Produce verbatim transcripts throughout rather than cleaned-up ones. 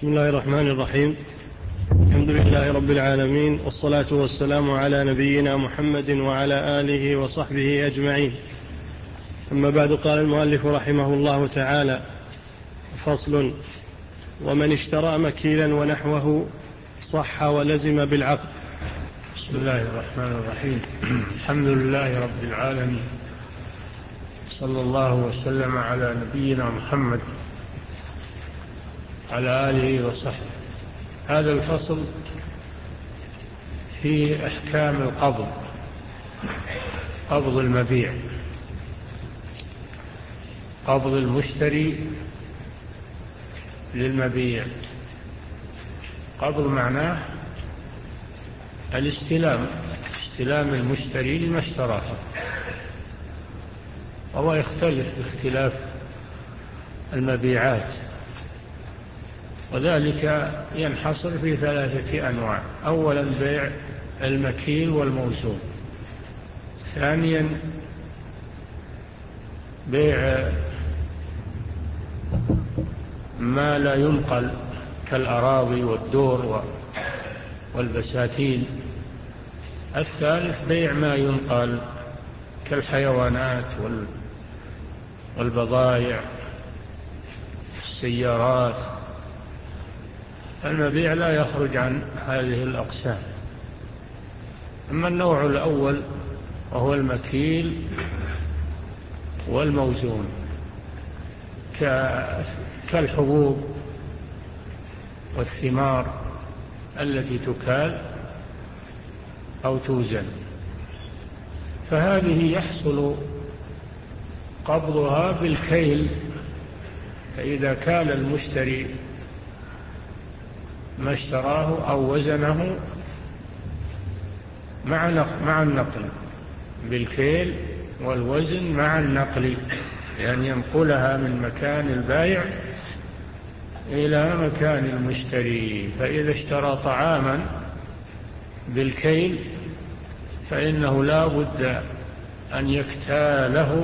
بسم الله الرحمن الرحيم. الحمد لله رب العالمين، والصلاة والسلام على نبينا محمد وعلى آله وصحبه أجمعين. أما بعد، قال المؤلف رحمه الله تعالى: فصل: ومن اشترى مكيلا ونحوه صح ولزم بالعقد. بسم الله الرحمن الرحيم. الحمد لله رب العالمين، صلى الله وسلم على نبينا محمد على آله وصحبه. هذا الفصل في أحكام القبض، قبض المبيع، قبض المشتري للمبيع. قبض معناه الاستلام، استلام المشتري لما اشتراه، وهو يختلف باختلاف المبيعات، وذلك ينحصر في ثلاثة أنواع: أولا بيع المكيل والموزون، ثانيا بيع ما لا ينقل كالأراضي والدور والبساتين، الثالث بيع ما ينقل كالحيوانات والبضائع، السيارات. المبيع لا يخرج عن هذه الأقسام. أما النوع الأول وهو المكيل والموزون، كالحبوب والثمار التي تكال أو توزن، فهذه يحصل قبضها بالكيل. فإذا كان المشتري ما اشتراه أو وزنه مع النقل، بالكيل والوزن مع النقل، يعني ينقلها من مكان البائع إلى مكان المشتري. فإذا اشترى طعاما بالكيل فإنه لا بد أن يكتاله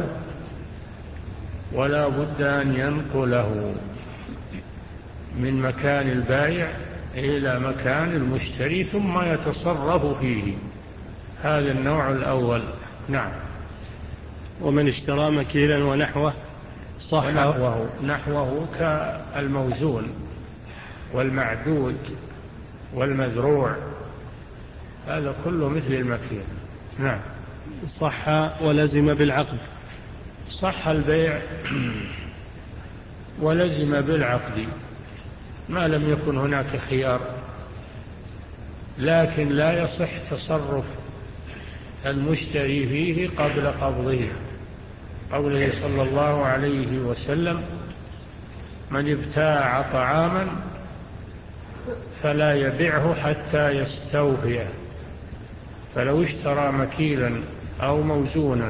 ولا بد أن ينقله من مكان البائع إلى مكان المشتري ثم يتصرف فيه. هذا النوع الأول. نعم. ومن اشترى مكيلا ونحوه صح ونحوه نحوه كالموزون والمعدود والمذروع، هذا كله مثل المكيل. نعم. صح ولزم بالعقد. صح البيع ولزم بالعقد ما لم يكن هناك خيار، لكن لا يصح تصرف المشتري فيه قبل قبضه. قوله صلى الله عليه وسلم: من ابتاع طعاما فلا يبيعه حتى يستوفيه. فلو اشترى مكيلا أو موزونا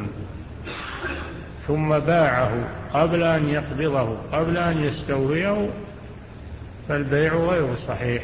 ثم باعه قبل أن يقبضه، قبل أن يستوفيه، فالبيع غير صحيح.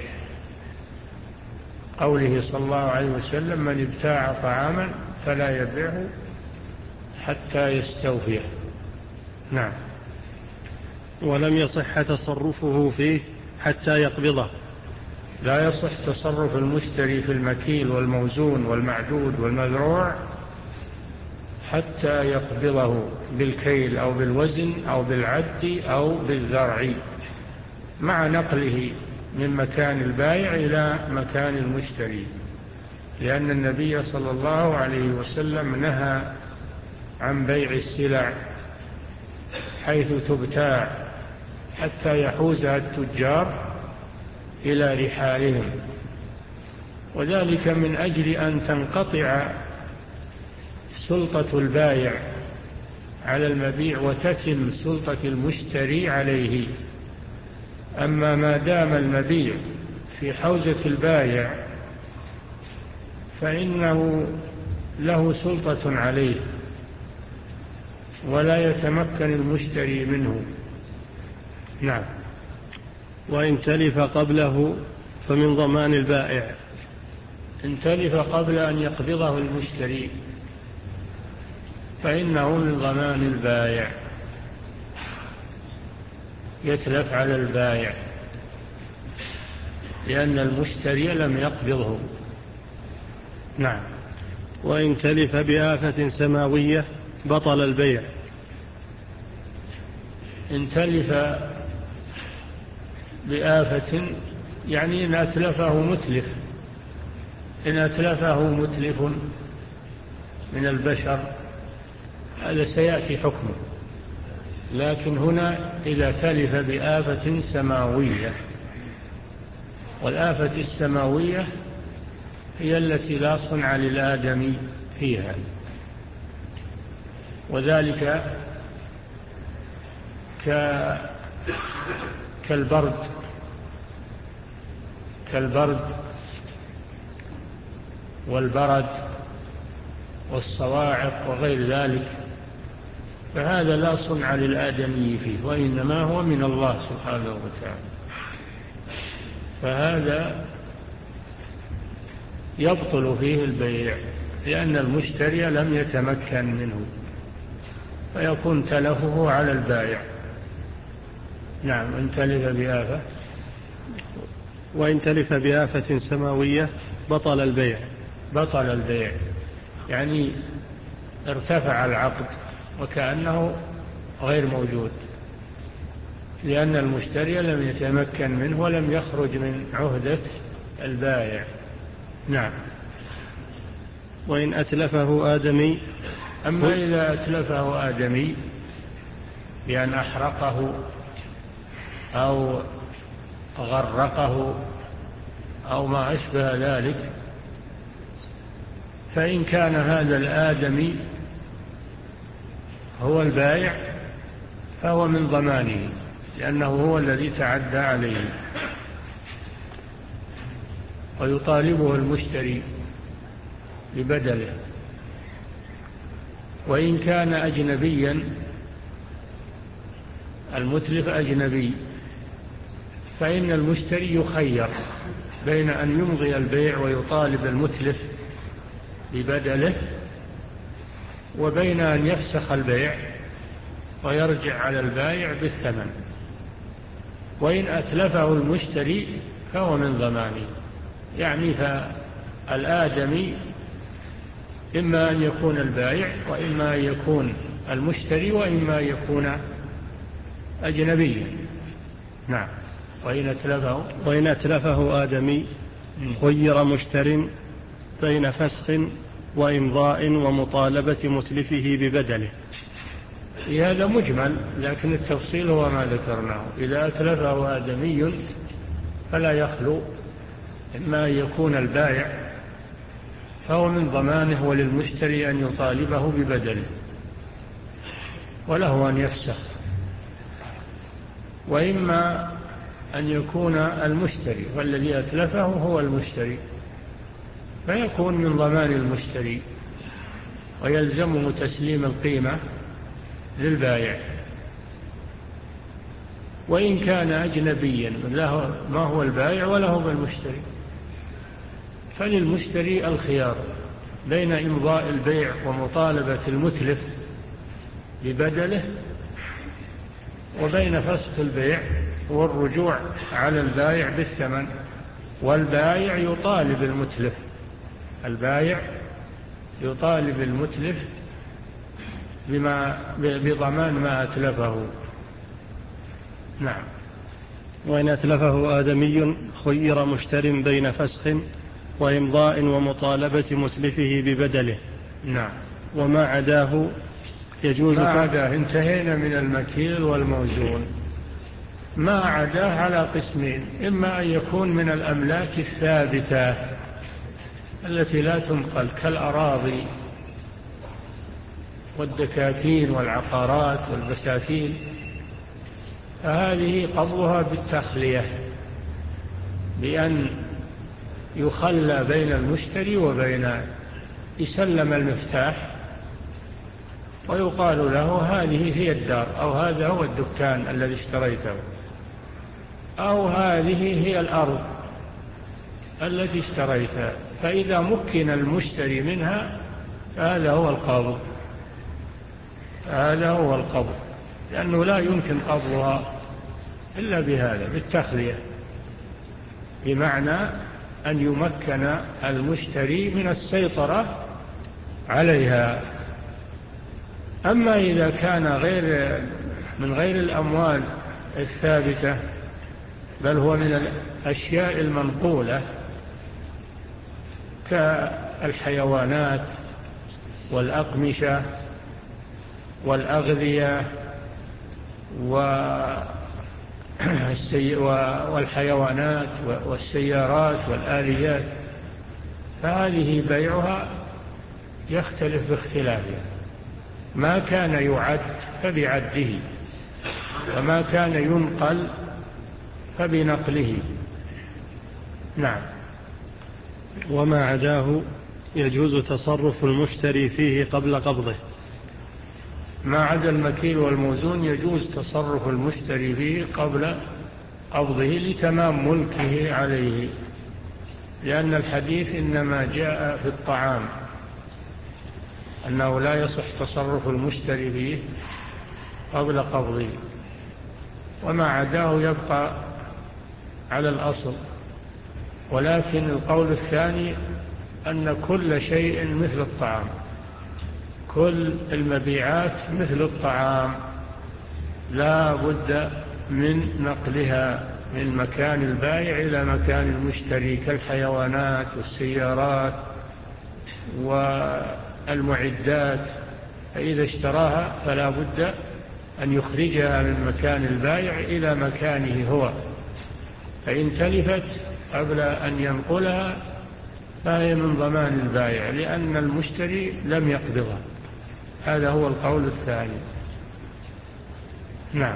قوله صلى الله عليه وسلم: من ابتاع طعاما فلا يبيعه حتى يستوفيه. نعم. ولم يصح تصرفه فيه حتى يقبضه. لا يصح تصرف المشتري في المكيل والموزون والمعدود والمذروع حتى يقبضه بالكيل أو بالوزن أو بالعد أو بالذرع، مع نقله من مكان البائع إلى مكان المشتري، لأن النبي صلى الله عليه وسلم نهى عن بيع السلع حيث تبتاع حتى يحوزها التجار إلى رحالهم، وذلك من أجل أن تنقطع سلطة البائع على المبيع وتتم سلطة المشتري عليه. أما ما دام المبيع في حوزة البائع فإنه له سلطة عليه ولا يتمكن المشتري منه. نعم. وإن تلف قبله فمن ضمان البائع. إن تلف قبل أن يقبضه المشتري فإنه من ضمان البائع، يتلف على البائع. لأن المشتري لم يقبضه. نعم. وإن تلف بآفة سماوية بطل البيع. إن تلف بآفة يعني إن أتلفه متلف، إن أتلفه متلف من البشر هذا سيأتي حكمه، لكن هنا إذا تلف بآفة سماوية، والآفة السماوية هي التي لا صنع للآدمي فيها، وذلك كالبرد كالبرد والبرد والصواعق وغير ذلك، فهذا لا صنع للآدمي فيه، وإنما هو من الله سبحانه وتعالى، فهذا يبطل فيه البيع لأن المشتري لم يتمكن منه، فيكون تلفه على البائع. نعم. إن تلف بآفة. وإن تلف بآفة سماوية بطل البيع. بطل البيع يعني ارتفع العقد وكأنه غير موجود، لأن المشتري لم يتمكن منه ولم يخرج من عهدة البائع. نعم. وإن أتلفه آدمي. أما إذا أتلفه آدمي بأن أحرقه أو غرقه أو ما أشبه ذلك، فإن كان هذا الآدمي هو البائع فهو من ضمانه، لأنه هو الذي تعدى عليه، ويطالبه المشتري ببدله. وإن كان أجنبيا، المتلف أجنبي، فإن المشتري يخير بين أن يمضي البيع ويطالب المتلف ببدله، وبين أن يفسخ البيع ويرجع على البائع بالثمن. وإن أتلفه المشتري فهو من ضمانه، يعني فالآدمي إما أن يكون البائع وإما أن يكون المشتري وإما أن يكون أجنبيا. نعم. وإن أتلفه وإن أتلفه آدمي خير مشتر بين فسخ وإمضاء ومطالبة متلفه ببدله. هذا مجمل، لكن التفصيل هو ما ذكرناه. إذا أتلفه آدمي فلا يخلو إما أن يكون البائع فهو من ضمانه وللمشتري أن يطالبه ببدله، وله أن يفسخ، وإما أن يكون المشتري، والذي أتلفه هو المشتري، فيكون من ضمان المشتري ويلزمه تسليم القيمة للبائع. وإن كان أجنبيا له ما هو البائع ولا هو المشتري، فللمشتري الخيار بين إمضاء البيع ومطالبة المتلف ببدله، وبين فسخ البيع والرجوع على البائع بالثمن. والبائع يطالب المتلف البائع يطالب المتلف بما بضمان ما أتلفه. نعم. وإن أتلفه آدمي خير مشتر بين فسخ وإمضاء ومطالبة متلفه ببدله. نعم. وما عداه يجوز. ما عداه انتهينا من المكيل والموزون. ما عداه على قسمين: إما أن يكون من الأملاك الثابتة التي لا تنقل كالأراضي والدكاكين والعقارات والبساتين، فهذه قبضها بالتخلية، بأن يخلى بين المشتري وبين يسلم المفتاح ويقال له هذه هي الدار، أو هذا هو الدكان الذي اشتريته، أو هذه هي الأرض التي اشتريتها. فإذا مكن المشتري منها فهذا هو القبض، هذا هو القبض، لأنه لا يمكن قبضها إلا بهذا، بالتخلية. بمعنى أن يمكن المشتري من السيطرة عليها. أما إذا كان غير من غير الأموال الثابتة، بل هو من الأشياء المنقولة كالحيوانات والأقمشة والأغذية والحيوانات والسيارات والآليات، فهذه بيعها يختلف باختلافها. ما كان يعد فبعده، وما كان ينقل فبنقله. نعم. وما عداه يجوز تصرف المشتري فيه قبل قبضه. ما عدا المكيل والموزون يجوز تصرف المشتري فيه قبل قبضه لتمام ملكه عليه، لأن الحديث إنما جاء في الطعام أنه لا يصح تصرف المشتري فيه قبل قبضه، وما عداه يبقى على الأصل. ولكن القول الثاني أن كل شيء مثل الطعام، كل المبيعات مثل الطعام لا بد من نقلها من مكان البائع إلى مكان المشتري، كالحيوانات والسيارات والمعدات، فإذا اشتراها فلا بد أن يخرجها من مكان البائع إلى مكانه هو، فإن تلفت قبل أن ينقلها فهي من ضمان البائع، لأن المشتري لم يقبضها. هذا هو القول الثاني. نعم.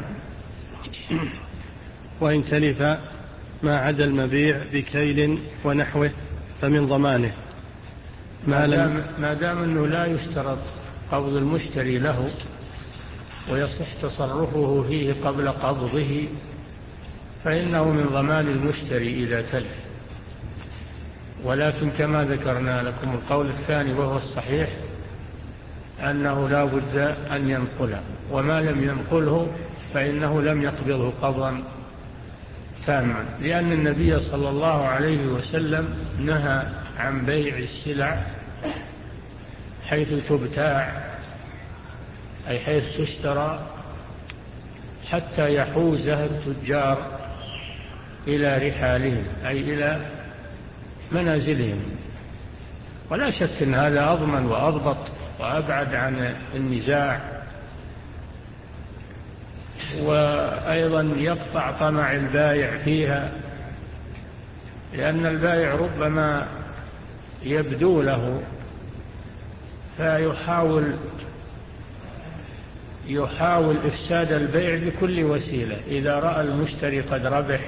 وإن تلف ما عدا المبيع بكيل ونحوه فمن ضمانه، ما دام, ما دام أنه لا يشترط قبض المشتري له ويصح تصرفه فيه قبل قبضه، فإنه من ضمان المشتري إذا تلف. ولكن كما ذكرنا لكم القول الثاني وهو الصحيح أنه لا بد أن ينقله، وما لم ينقله فإنه لم يقبضه قبضا تاما، لأن النبي صلى الله عليه وسلم نهى عن بيع السلع حيث تبتاع، أي حيث تشترى، حتى يحوزها التجار إلى رحالهم، أي إلى منازلهم. ولا شك أن هذا أضمن وأضبط وأبعد عن النزاع، وأيضا يقطع طمع البائع فيها، لأن البائع ربما يبدو له فيحاول يحاول إفساد البيع بكل وسيلة. إذا رأى المشتري قد ربح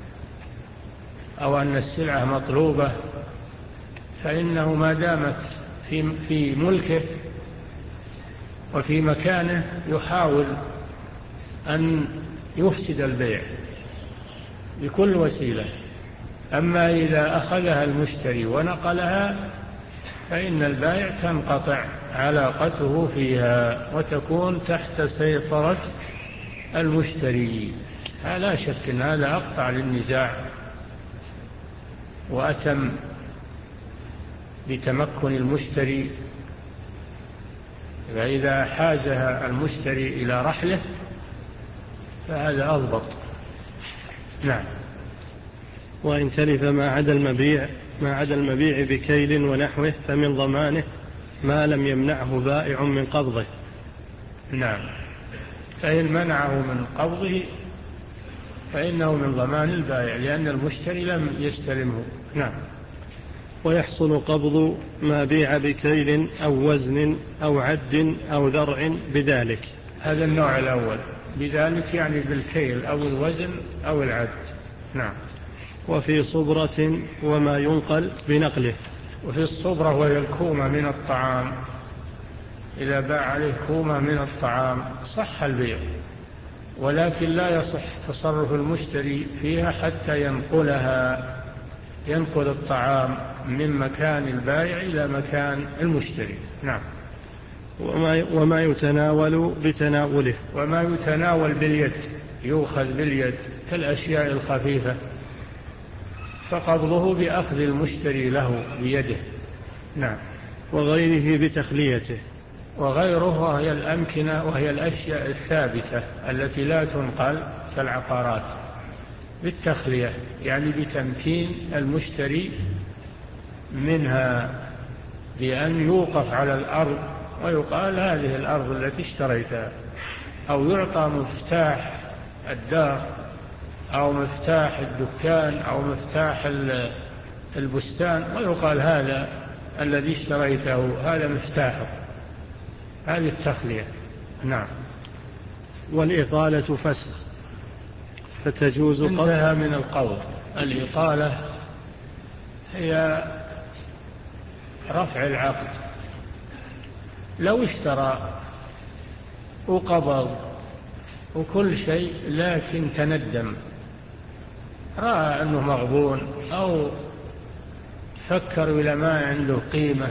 أو أن السلعة مطلوبة فإنه ما دامت في في ملكه وفي مكانه يحاول أن يفسد البيع بكل وسيلة. أما إذا أخذها المشتري ونقلها فإن البائع تنقطع علاقته فيها وتكون تحت سيطرة المشتري. لا شك أن هذا أقطع للنزاع وأتم بتمكن المشتري، فإذا حازها المشتري إلى رحله فهذا أضبط. نعم. وإن تلف ما عدا المبيع ما عدا المبيع بكيل ونحوه فمن ضمانه ما لم يمنعه بائع من قبضه. نعم. فإن منعه من قبضه فإنه من ضمان البائع، لأن المشتري لم يستلمه. نعم. ويحصل قبض ما بيع بكيل أو وزن أو عد أو ذرع بذلك. هذا النوع الأول، بذلك يعني بالكيل أو الوزن أو العد. نعم. وفي صبرة وما ينقل بنقله. وفي الصبرة وهي الكومة من الطعام، إذا باع عليه كومة من الطعام صح البيع، ولكن لا يصح تصرف المشتري فيها حتى ينقلها، ينقل الطعام من مكان البائع إلى مكان المشتري. نعم. وما وما يتناول بتناوله. وما يتناول باليد، يؤخذ باليد كالأشياء الخفيفة فقبضه بأخذ المشتري له بيده. نعم. وغيره بتخليته. وغيره وهي الأمكنة وهي الأشياء الثابتة التي لا تنقل كالعقارات بالتخلية، يعني بتمكين المشتري منها بأن يوقف على الأرض ويقال هذه الأرض التي اشتريتها، أو يعطى مفتاح الدار أو مفتاح الدكان أو مفتاح البستان ويقال هذا الذي اشتريته هذا مفتاحه. هذه التخلية. نعم. والإقالة فسخ فتجوز. انتهى من القول. الإقالة هي رفع العقد. لو اشترى وقبض وكل شيء لكن تندم، رأى أنه مغبون أو فكر إلى ما عنده قيمة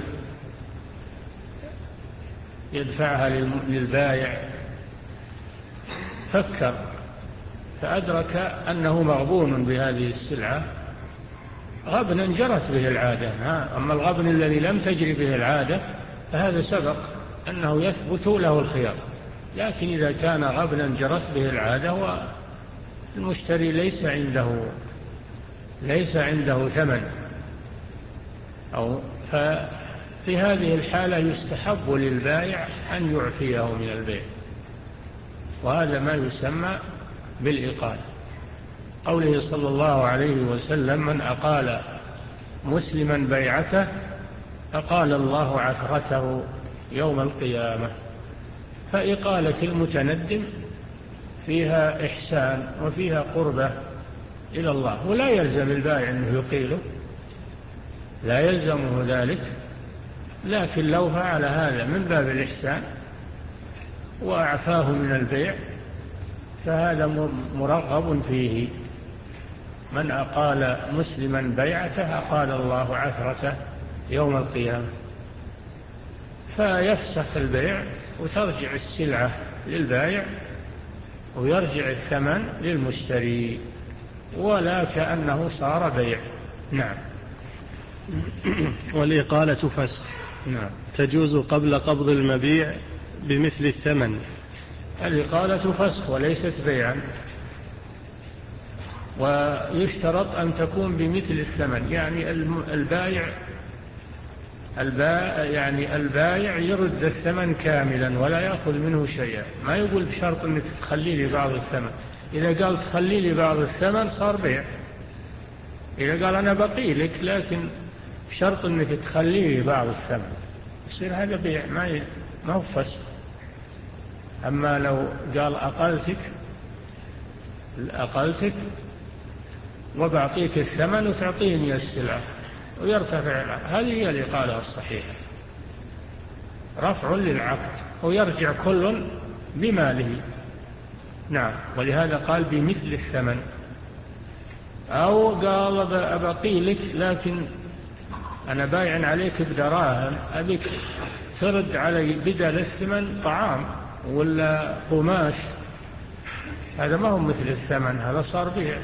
يدفعها للبائع، فكر فأدرك أنه مغبون بهذه السلعة غبنا جرت به العادة. أما الغبن الذي لم تجري به العادة فهذا سبق أنه يثبت له الخيار. لكن إذا كان غبنا جرت به العادة والمشتري ليس عنده ليس عنده ثمن أو ففي هذه الحالة يستحب للبائع أن يعفيه من البيع، وهذا ما يسمى بالإقالة. قوله صلى الله عليه وسلم: من أقال مسلما بيعته أقال الله عثرته يوم القيامة. فإقالة المتندم فيها إحسان وفيها قربة إلى الله، ولا يلزم البائع أنه يقيله، لا يلزمه ذلك، لكن لو فعل هذا من باب الإحسان وأعفاه من البيع فهذا مرغب فيه. من أقال مسلما بيعته أقال الله عثرته يوم القيامة. فيفسخ البيع وترجع السلعة للبائع ويرجع الثمن للمشتري ولا كأنه صار بيع. نعم. والإقالة فسخ. نعم. تجوز قبل قبض المبيع بمثل الثمن. الإقالة فسخ وليست بيعا، ويشترط أن تكون بمثل الثمن، يعني البائع البائع يعني البائع يرد الثمن كاملا ولا يأخذ منه شيئا. ما يقول بشرط أنك تخلي لي بعض الثمن. إذا قال تخلي لي بعض الثمن صار بيع. إذا قال أنا بقي لك لكن بشرط أنك تخلي لي بعض الثمن يصير هذا بيع، ما ما هو فسخ. أما لو قال أقلتك أقلتك وبعطيك الثمن وتعطيني السلعة ويرتفع، هذه هي الإقالة الصحيحة، رفع للعقد ويرجع كل بماله. نعم. ولهذا قال بمثل الثمن. أو قال أبقي لك لكن أنا بايع عليك بدراهم، أبيك ترد علي بدل الثمن طعام ولا قماش، هذا ما هو مثل الثمن، هذا صار بيع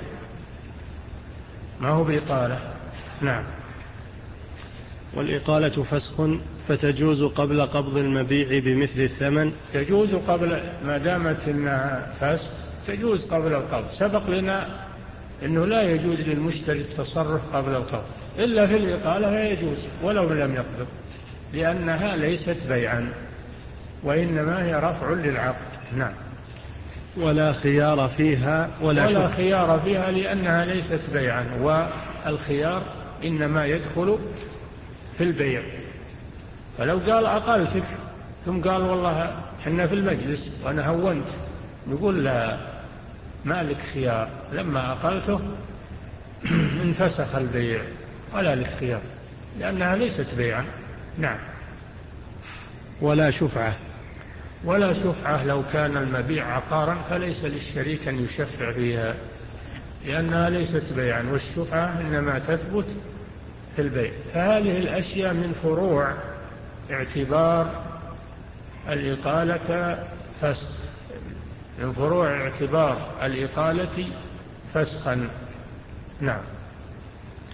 ما هو بإقالة. نعم. والإقالة فسخ فتجوز قبل قبض المبيع بمثل الثمن. تجوز قبل، ما دامت إنها فسخ تجوز قبل القبض. سبق لنا إنه لا يجوز للمشتري التصرف قبل القبض، إلا في الإقالة فيجوز ولو لم يقبض، لأنها ليست بيعا وإنما هي رفع للعقد. نعم. ولا خيار فيها ولا, ولا خيار فيها لأنها ليست بيعا، والخيار إنما يدخل في البيع. فلو قال أقلتك ثم قال والله حنا في المجلس وأنا هونت، نقول لا، ما لك خيار، لما أقلته انفسخ البيع ولا لك خيار لأنها ليست بيعا. نعم. ولا شفعة. ولا شفعة لو كان المبيع عقارا فليس للشريك أن يشفع فيها لأنها ليست بيعا، والشفعة إنما تثبت في البيع. فهذه الأشياء من فروع اعتبار الإقالة فسخ، من فروع اعتبار الإقالة فسخا. نعم.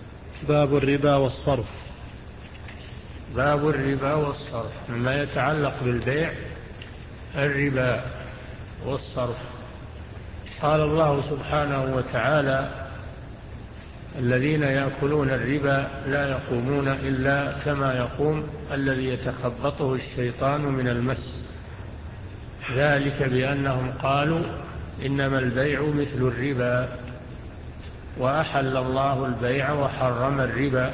باب الربا والصرف. باب الربا والصرف، مما يتعلق بالبيع الربا والصرف. قال الله سبحانه وتعالى: الذين يأكلون الربا لا يقومون إلا كما يقوم الذي يتخبطه الشيطان من المس، ذلك بأنهم قالوا إنما البيع مثل الربا وأحل الله البيع وحرم الربا،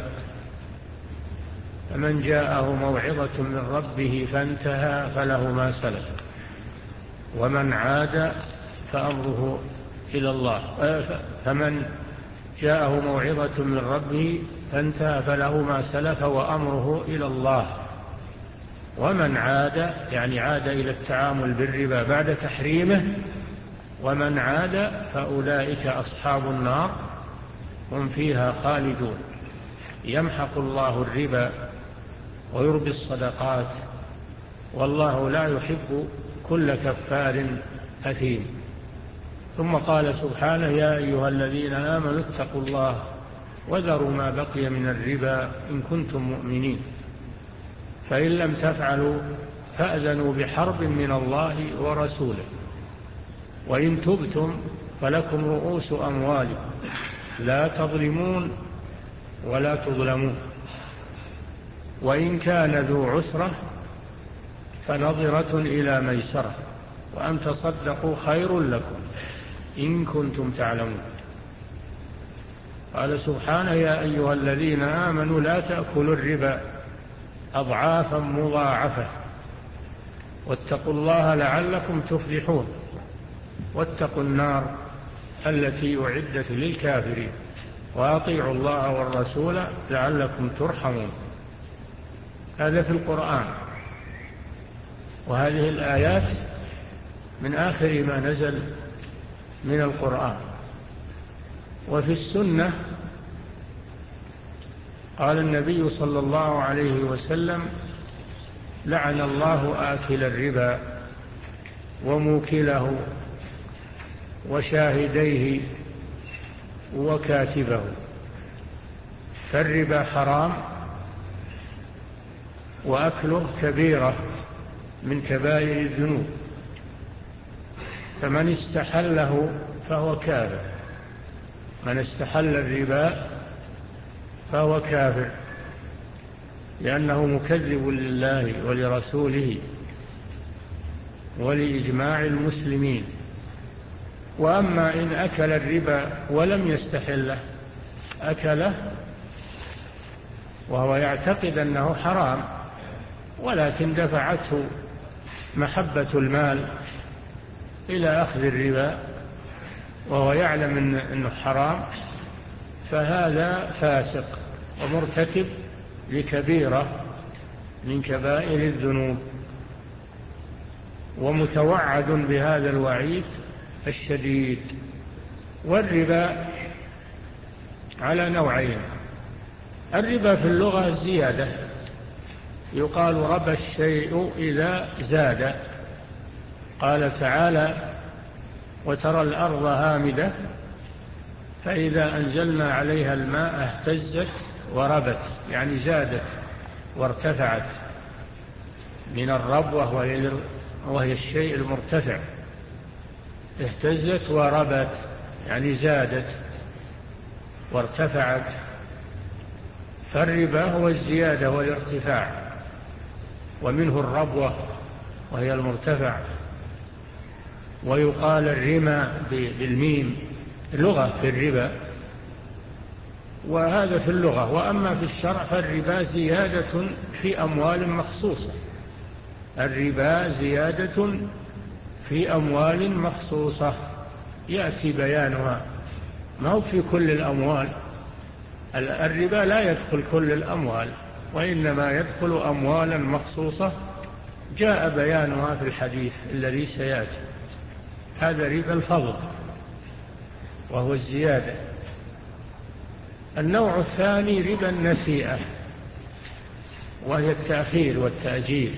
فمن جاءه موعظة من ربه فانتهى فله ما سلف ومن عاد فأمره إلى الله. فمن جاءه موعظة من ربه فانتهى فله ما سلف وأمره إلى الله، ومن عاد يعني عاد إلى التعامل بالربا بعد تحريمه، ومن عاد فأولئك أصحاب النار هم فيها خالدون. يمحق الله الربا ويربي الصدقات، والله لا يحب كل كفار أثيم. ثم قال سبحانه: يا أيها الذين آمنوا اتقوا الله وذروا ما بقي من الربا إن كنتم مؤمنين، فإن لم تفعلوا فأذنوا بحرب من الله ورسوله، وإن تبتم فلكم رؤوس أموالكم لا تظلمون ولا تظلمون، وإن كان ذو عسرة فنظرة إلى ميسرة، وأن تصدقوا خير لكم إن كنتم تعلمون. قال سبحانه: يا أيها الذين آمنوا لا تأكلوا الربا أضعافا مضاعفة واتقوا الله لعلكم تفلحون، واتقوا النار التي أعدت للكافرين، وأطيعوا الله والرسول لعلكم ترحمون. هذا في القرآن، وهذه الآيات من آخر ما نزل من القرآن. وفي السنة قال النبي صلى الله عليه وسلم: لعن الله آكل الربا وموكله وشاهديه وكاتبه. فالربا حرام وأكله كبيرة من كبائر الذنوب، فمن استحله فهو كافر. من استحل الربا فهو كافر، لأنه مكذب لله ولرسوله ولإجماع المسلمين. وأما إن أكل الربا ولم يستحله، أكله وهو يعتقد أنه حرام، ولكن دفعته محبة المال إلى أخذ الربا وهو يعلم أنه حرام، فهذا فاسق ومرتكب لكبيرة من كبائر الذنوب، ومتوعد بهذا الوعيد الشديد. والربا على نوعين: الربا في اللغة الزيادة، يقال ربى الشيء إذا زاد. قال تعالى: وترى الأرض هامدة فإذا أنزلنا عليها الماء اهتزت وربت، يعني زادت وارتفعت، من الربوة وهي الشيء المرتفع. اهتزت وربت يعني زادت وارتفعت. فالربا هو الزيادة والارتفاع، ومنه الربوة وهي المرتفع. ويقال الرمى بالميم لغة في الربا، وهذا في اللغة. وأما في الشرع فالربا زيادة في أموال مخصوصة. الربا زيادة في أموال مخصوصة يأتي بيانها، ما هو في كل الأموال. الربا لا يدخل كل الأموال، وإنما يدخل أموالا مخصوصة جاء بيانها في الحديث الذي سيأتي. هذا ربا الفضل وهو الزيادة. النوع الثاني ربا النسيئة، وهي التأخير والتأجيل.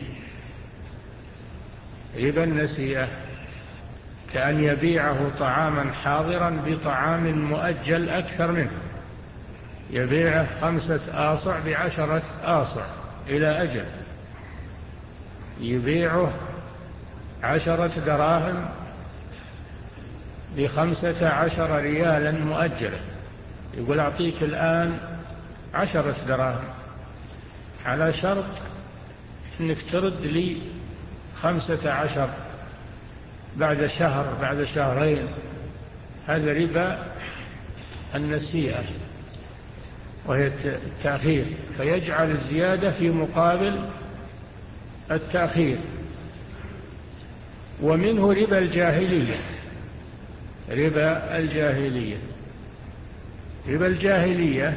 ربا النسيئة كأن يبيعه طعاما حاضرا بطعام مؤجل أكثر منه، يبيعه خمسة آصع بعشرة آصع إلى أجل، يبيعه عشرة دراهم بخمسة عشر ريالا مؤجلة، يقول أعطيك الآن عشرة دراهم على شرط أنك ترد لي خمسة عشر بعد شهر بعد شهرين. هذا ربا النسيئة وهي التأخير، فيجعل الزيادة في مقابل التأخير. ومنه ربا الجاهلية. ربا الجاهلية ربا الجاهلية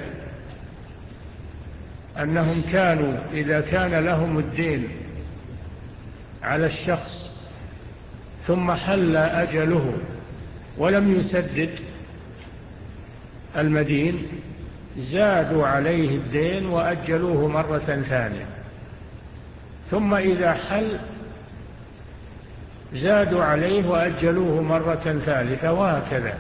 أنهم كانوا إذا كان لهم الدين على الشخص ثم حل أجله ولم يسدد المدين، زادوا عليه الدين وأجلوه مرة ثانية، ثم إذا حل زادوا عليه وأجلوه مرة ثالثة، وهكذا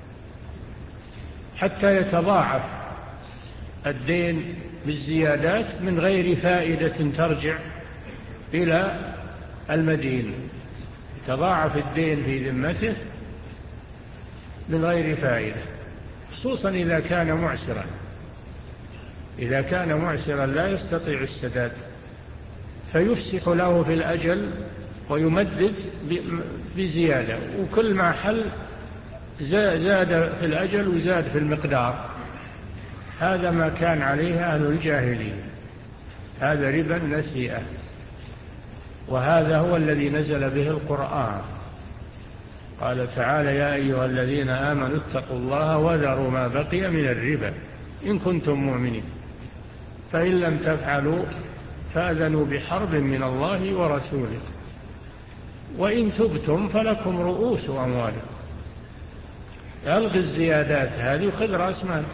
حتى يتضاعف الدين بالزيادات من غير فائدة ترجع إلى المدين. يتضاعف الدين في ذمته من غير فائدة، خصوصا إذا كان معسرا. إذا كان معسرا لا يستطيع السداد، فيفسح له في الأجل ويمدد بزيادة، وكل ما حل زاد في الأجل وزاد في المقدار. هذا ما كان عليه أهل الجاهلية، هذا ربا النسيئة، وهذا هو الذي نزل به القرآن. قال تعالى: يا أيها الذين آمنوا اتقوا الله وذروا ما بقي من الربا إن كنتم مؤمنين، فإن لم تفعلوا فأذنوا بحرب من الله ورسوله، وإن تبتم فلكم رؤوس أموالكم. ألغي الزيادات هذه وخذ رأس مال.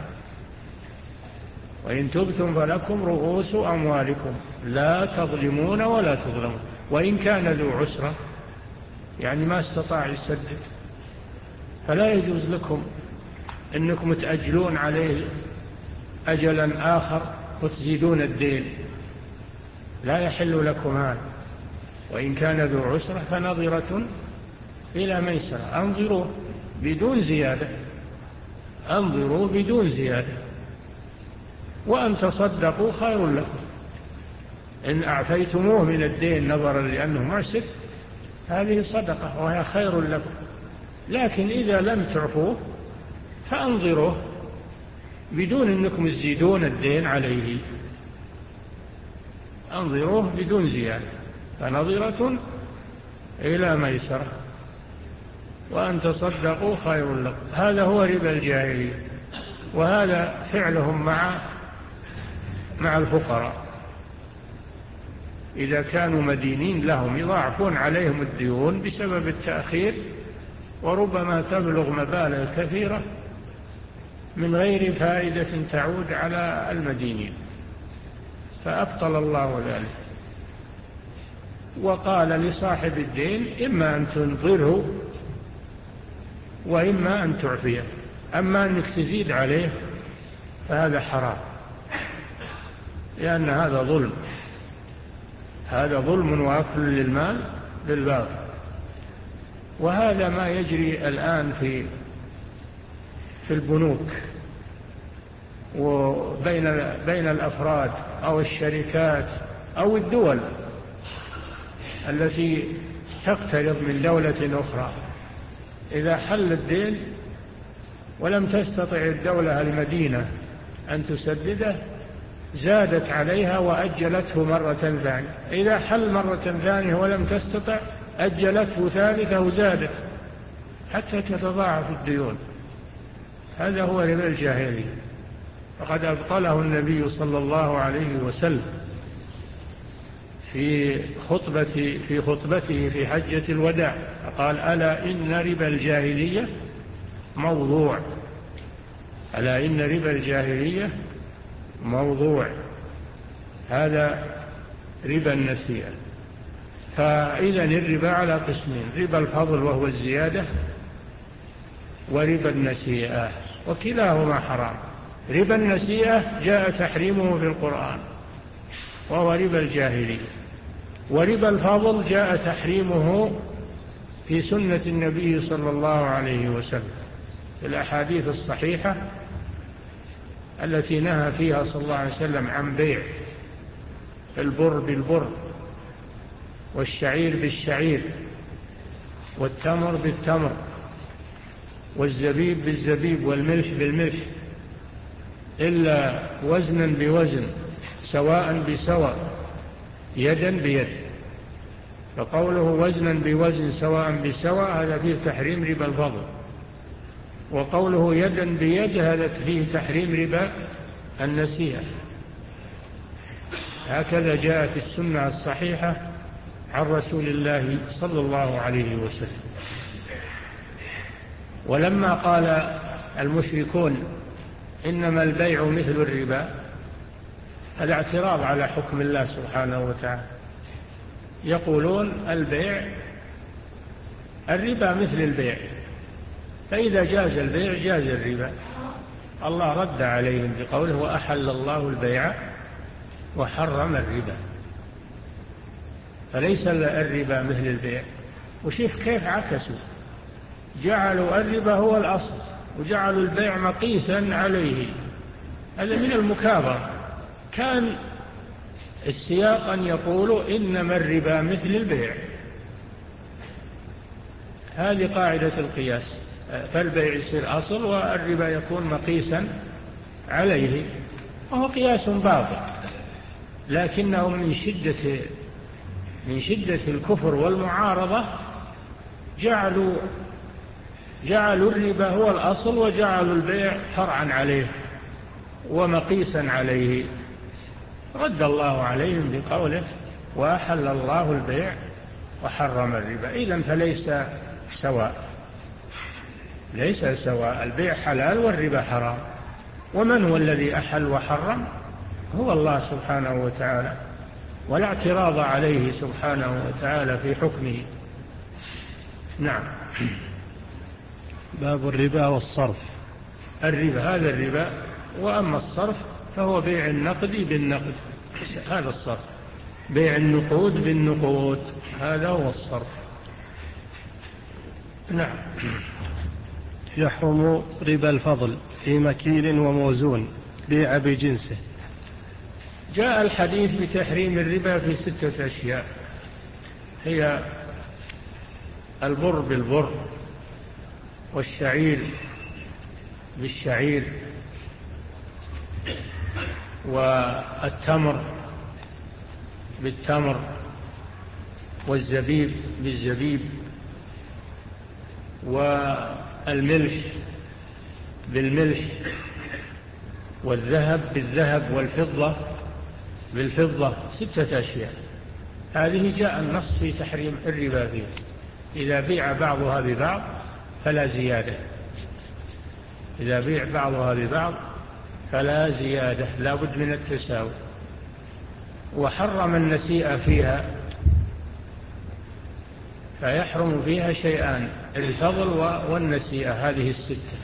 وإن تبتم فلكم رؤوس أموالكم لا تظلمون ولا تظلمون. وإن كان ذو عسرة، يعني ما استطاع يسدد، فلا يجوز لكم أنكم تأجلون عليه أجلا آخر وتزيدون الدين، لا يحل لكم هذا. وإن كان ذو عسرة فنظرة إلى ميسرة، أنظروا بدون زيادة، أنظروا بدون زيادة، وأن تصدقوا خير لكم إن أعفيتموه من الدين نظرا لأنه معسر، هذه صدقة وهي خير لكم. لكن إذا لم تعفوه فأنظروه بدون أنكم تزيدون الدين عليه، أنظروه بدون زيادة، فنظرة إلى ميسرة وأن تصدقوا خير لكم. هذا هو ربا الجاهلية، وهذا فعلهم مع مع الفقراء. إذا كانوا مدينين لهم يضاعفون عليهم الديون بسبب التأخير، وربما تبلغ مبالغ كثيرة من غير فائدة تعود على المدينين، فأبطل الله ذلك. وقال لصاحب الدين: إما أن تنظره وإما أن تعفيه، أما أنك تزيد عليه فهذا حرام، لأن هذا ظلم، هذا ظلم وأكل للمال بالباطل. وهذا ما يجري الآن في في البنوك وبين بين الأفراد أو الشركات أو الدول التي تقترض من دولة أخرى. إذا حل الدين ولم تستطع الدولة المدينة أن تسدده، زادت عليها وأجلته مرة ثانية. إذا حل مرة ثانية ولم تستطع، أجلته ثالثة وزادت حتى تتضاعف الديون. هذا هو ربا الجاهلية، فقد أبطله النبي صلى الله عليه وسلم في خطبة في خطبته في حجة الوداع، قال: ألا إن ربا الجاهلية موضوع، ألا إن ربا الجاهلية موضوع. هذا ربا النسيئة. فإذا الربا على قسمين: ربا الفضل وهو الزيادة، وربا النسيئة، وكلاهما حرام. ربا النسيئة جاء تحريمه في القرآن وهو ربا الجاهلية، وربا الفضل جاء تحريمه في سنة النبي صلى الله عليه وسلم في الأحاديث الصحيحة التي نهى فيها صلى الله عليه وسلم عن بيع البر بالبر والشعير بالشعير والتمر بالتمر والزبيب بالزبيب والملح بالملح إلا وزنا بوزن سواء بسواء يدا بيد. فقوله وزنا بوزن سواء بسواء هذا فيه تحريم ربا الفضل، وقوله يدا بيد هذا فيه تحريم ربا النسيئة. هكذا جاءت السنة الصحيحة عن رسول الله صلى الله عليه وسلم. ولما قال المشركون إنما البيع مثل الربا، هذا اعتراض على حكم الله سبحانه وتعالى. يقولون البيع الربا مثل البيع، فإذا جاز البيع جاز الربا. الله رد عليهم بقوله وأحل الله البيع وحرم الربا، فليس الربا مثل البيع. وشوف كيف عكسوا، جعلوا الربا هو الأصل وجعلوا البيع مقيسا عليه. هذا من المكابرة. كان السياق أن يقولوا إنما الربا مثل البيع، هذه قاعدة القياس، فالبيع يصير أصل والربا يكون مقيسا عليه، وهو قياس باطل. لكنهم من شدة من شدة الكفر والمعارضة جعلوا جعلوا الربا هو الأصل وجعلوا البيع فرعا عليه ومقيسا عليه. رد الله عليهم بقوله وأحل الله البيع وحرم الربا. إذن فليس سواء، ليس سواء، البيع حلال والربا حرام. ومن هو الذي أحل وحرم؟ هو الله سبحانه وتعالى، ولا اعتراض عليه سبحانه وتعالى في حكمه. نعم. باب الربا والصرف. الربا هذا الربا، وأما الصرف فهو بيع النقد بالنقد، هذا الصرف. بيع النقود بالنقود هذا هو الصرف. نعم. يحرم ربا الفضل في مكيل وموزون بيع بجنسه. جاء الحديث بتحريم الربا في ستة أشياء، هي البر بالبر والشعير بالشعير والتمر بالتمر والزبيب بالزبيب والملح بالملح والذهب بالذهب والفضة بالفضة. ستة أشياء هذه جاء النص في تحريم الربا فيه. إذا بيع بعضها ببعض فلا زيادة، إذا بيع بعضها ببعض فلا زيادة، لا بد من التساوي. وحرم النسيئة فيها، فيحرم فيها شيئان، الفضل والنسيئة، هذه الستة.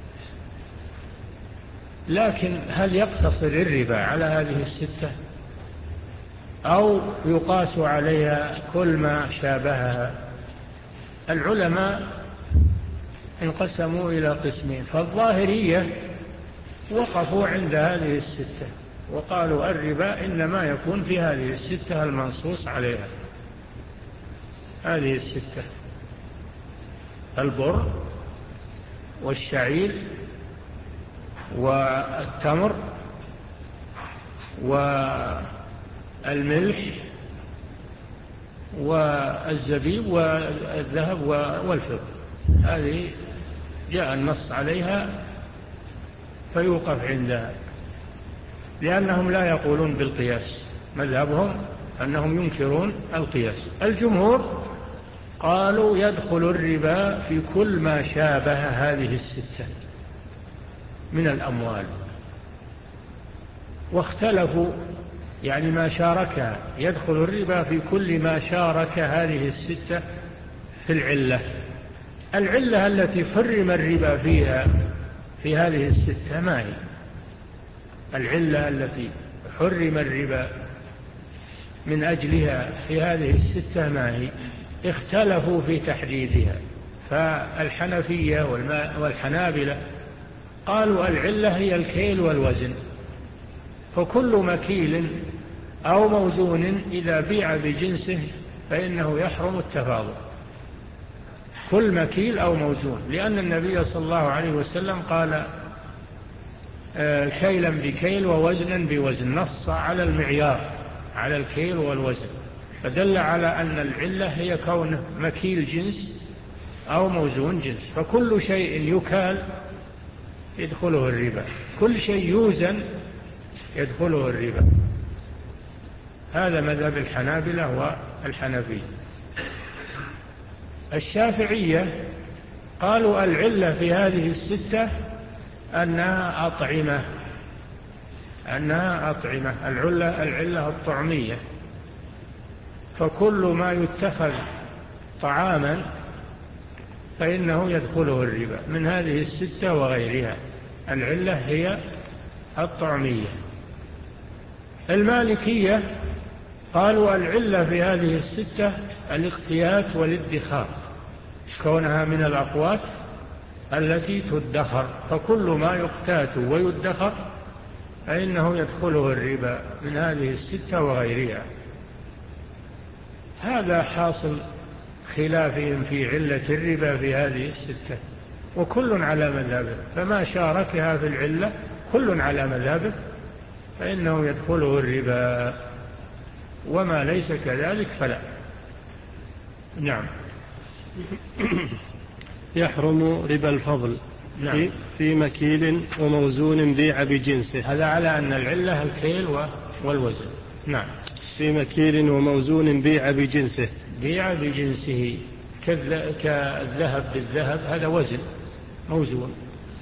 لكن هل يقتصر الربا على هذه الستة أو يقاس عليها كل ما شابهها؟ العلماء انقسموا إلى قسمين. فالظاهرية وقفوا عند هذه الستة وقالوا الربا إنما يكون في هذه الستة المنصوص عليها، هذه الستة: البر والشعير والتمر والملح والزبيب والذهب والفضة. هذه جاء النص عليها فيوقف عندها، لأنهم لا يقولون بالقياس، مذهبهم أنهم ينكرون القياس. الجمهور قالوا يدخل الربا في كل ما شابه هذه الستة من الأموال، واختلفوا يعني ما شاركها. يدخل الربا في كل ما شارك هذه الستة في العلة. العلة التي حرم الربا فيها في هذه الستة ما هي؟ العلة التي حرم الربا من أجلها في هذه الستة ما هي؟ اختلفوا في تحديدها، فالحنفية والحنابلة قالوا العلة هي الكيل والوزن، فكل مكيل أو موزون إذا بيع بجنسه فإنه يحرم التفاضل، كل مكيل أو موزون، لأن النبي صلى الله عليه وسلم قال كيلا بكيل ووزنا بوزن، نص على المعيار على الكيل والوزن، فدل على أن العلة هي كونه مكيل جنس أو موزون جنس، فكل شيء يكال يدخله الربا، كل شيء يوزن يدخله الربا. هذا مذهب الحنابلة والحنفية. الشافعية قالوا العلة في هذه الستة أنها أطعمة، أنها أطعمة، العلة, العلة الطعمية، فكل ما يتخذ طعاما فإنه يدخله الربا من هذه الستة وغيرها، العلة هي الطعمية. المالكية قالوا العلة في هذه الستة الاقتيات والادخار، كونها من الأقوات التي تدخر، فكل ما يقتات ويدخر فإنه يدخله الربا من هذه الستة وغيرها. هذا حاصل خلافهم في علة الربا في هذه الستة، وكل على مذهبه، فما شاركها في العلة كل على مذهبه فإنه يدخله الربا، وما ليس كذلك فلا. نعم. يحرم ربا الفضل. نعم. في مكيل وموزون بيع بجنسه، هذا على أن العلة الكيل والوزن. نعم. في مكيل وموزون بيع بجنسه، بيع بجنسه كالذهب بالذهب، هذا وزن موزون،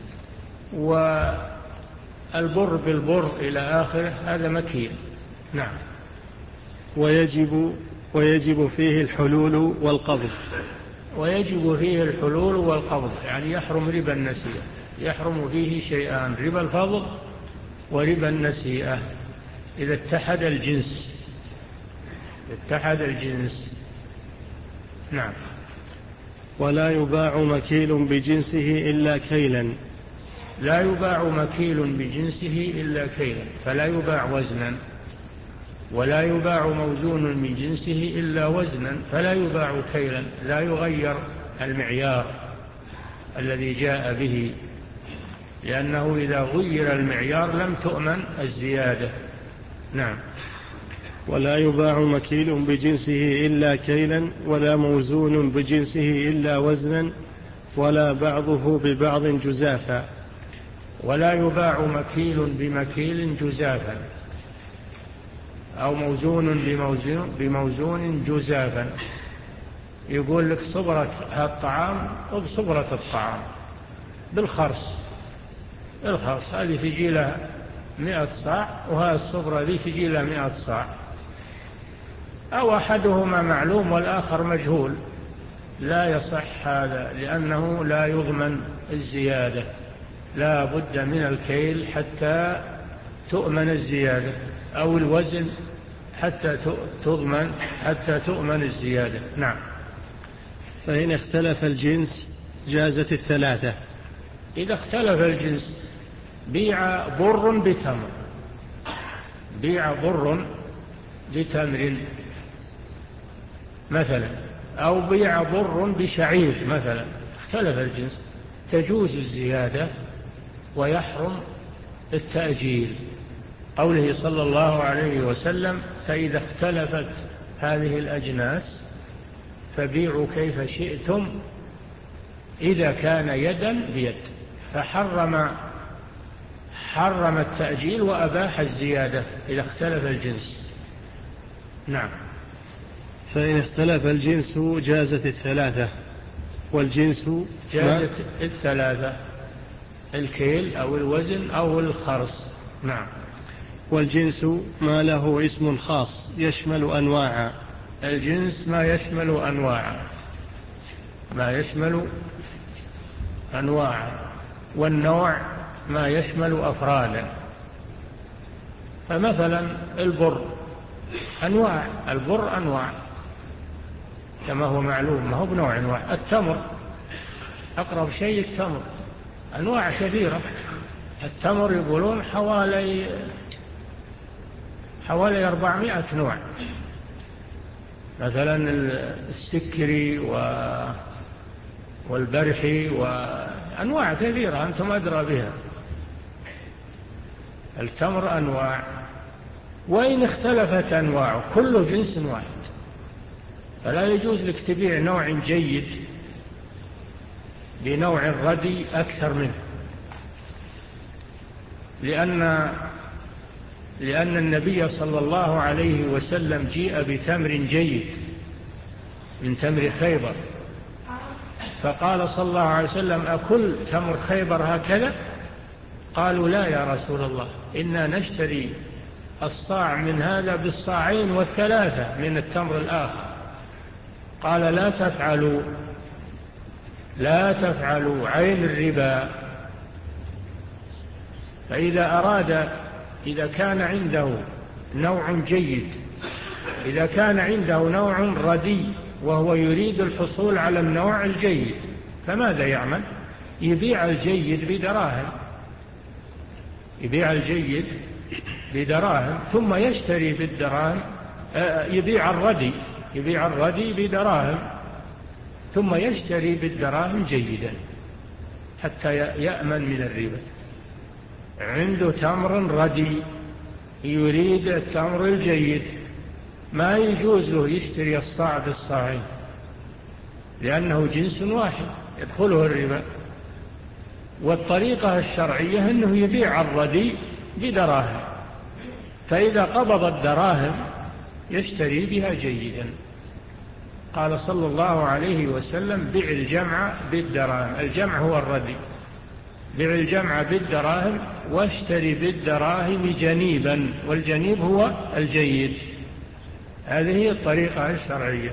والبر بالبر إلى آخره، هذا مكيل. نعم. ويجب ويجب فيه الحلول والقبض. ويجب فيه الحلول والقبض، يعني يحرم ربا النسيئة، يحرم فيه شيئان، ربا الفضل وربا النسيئة، إذا اتحد الجنس، اتحد الجنس. نعم. ولا يباع مكيل بجنسه إلا كيلا. لا يباع مكيل بجنسه إلا كيلا، فلا يباع وزنا، ولا يباع موزون من جنسه إلا وزنا، فلا يباع كيلا، لا يغير المعيار الذي جاء به، لأنه إذا غير المعيار لم تؤمن الزيادة. نعم. ولا يباع مكيل بجنسه إلا كيلا، ولا موزون بجنسه إلا وزنا، ولا بعضه ببعض جزافا. ولا يباع مكيل بمكيل جزافا، أو موزون بموزون, بموزون جزافا، يقول لك صبرة هالطعام وبصبرة الطعام بالخرص، الخرص هذه تجي لها مئة صاع، وهذه الصبرة ذي تجي لها مئة صاع، أو أحدهما معلوم والآخر مجهول، لا يصح هذا، لأنه لا يضمن الزيادة، لا بد من الكيل حتى تؤمن الزيادة، أو الوزن حتى تضمن حتى تؤمن الزيادة. نعم. فإن اختلف الجنس جازت الثلاثة. إذا اختلف الجنس، بيع بر بتمر، بيع بر بتمر مثلا، أو بيع بر بشعير مثلا، اختلف الجنس، تجوز الزيادة ويحرم التأجيل، قوله صلى الله عليه وسلم: فإذا اختلفت هذه الأجناس فبيعوا كيف شئتم إذا كان يدا بيد، فحرم حرم التأجيل وأباح الزيادة إذا اختلف الجنس. نعم. فإن اختلف الجنس جازت الثلاثة، والجنس جازت الثلاثة، الكيل أو الوزن أو الخرص. نعم. والجنس ما له اسم خاص يشمل أنواعا. الجنس ما يشمل أنواعا، ما يشمل أنواعا، والنوع ما يشمل أفرادا. فمثلا البر أنواع، البر أنواع كما هو معلوم، ما هو بنوع واحد. التمر أقرب شيء التمر، أنواع كثيرة. التمر يقولون حوالي حوالي أربعمائة نوع، مثلا السكري والبرحي وأنواع كثيرة أنتم أدرى بها. التمر أنواع، وإن اختلفت أنواعه كله جنس واحد، فلا يجوز لك تبيع نوع جيد بنوع ردي أكثر منه، لأن لأن النبي صلى الله عليه وسلم جيء بتمر جيد من تمر خيبر، فقال صلى الله عليه وسلم: أكل تمر خيبر هكذا؟ قالوا: لا يا رسول الله، إنا نشتري الصاع من هذا بالصاعين والثلاثة من التمر الآخر. قال: لا تفعلوا لا تفعلوا عين الربا. فإذا أراد إذا كان عنده نوع جيد إذا كان عنده نوع ردي وهو يريد الحصول على النوع الجيد، فماذا يعمل؟ يبيع الجيد بدراهم يبيع الجيد بدراهم ثم يشتري بالدراهم يبيع الردي يبيع الردي بدراهم ثم يشتري بالدراهم جيدا حتى يأمن من الربا. عنده تمر ردي يريد التمر الجيد، ما يجوز له يشتري الصاع بالصاعين، لأنه جنس واحد يدخله الربا. والطريقة الشرعية أنه يبيع الردي بدراهم، فإذا قبض الدراهم يشتري بها جيدا. قال صلى الله عليه وسلم: بيع الجمع بالدراهم. الجمع هو الردي. بيع الجمع بالدراهم واشتري بالدراهم جنيبا، والجنيب هو الجيد. هذه هي الطريقة الشرعية.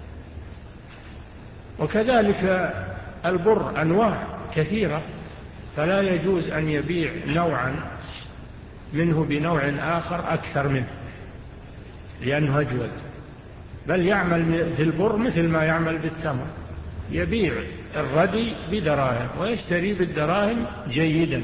وكذلك البر أنواع كثيرة، فلا يجوز أن يبيع نوعا منه بنوع آخر أكثر منه لأنه أجود، بل يعمل في البر مثل ما يعمل بالتمر، يبيع الردي بدراهم ويشتري بالدراهم جيدا.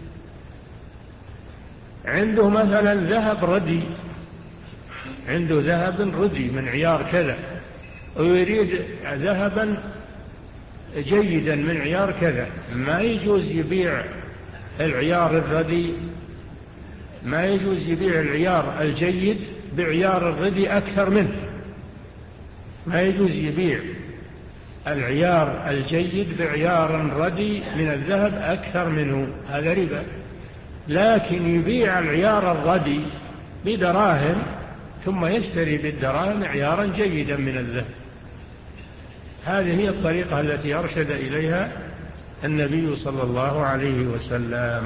عنده مثلا ذهب ردي عنده ذهب ردي من عيار كذا، ويريد ذهبا جيدا من عيار كذا، ما يجوز يبيع العيار الردي ما يجوز يبيع العيار الجيد بعيار الردي أكثر منه ما يجوز يبيع العيار الجيد بعيار ردي من الذهب أكثر منه، هذا ربا. لكن يبيع العيار الردي بدراهم ثم يشتري بالدراهم عيارا جيدا من الذهب. هذه هي الطريقة التي أرشد إليها النبي صلى الله عليه وسلم.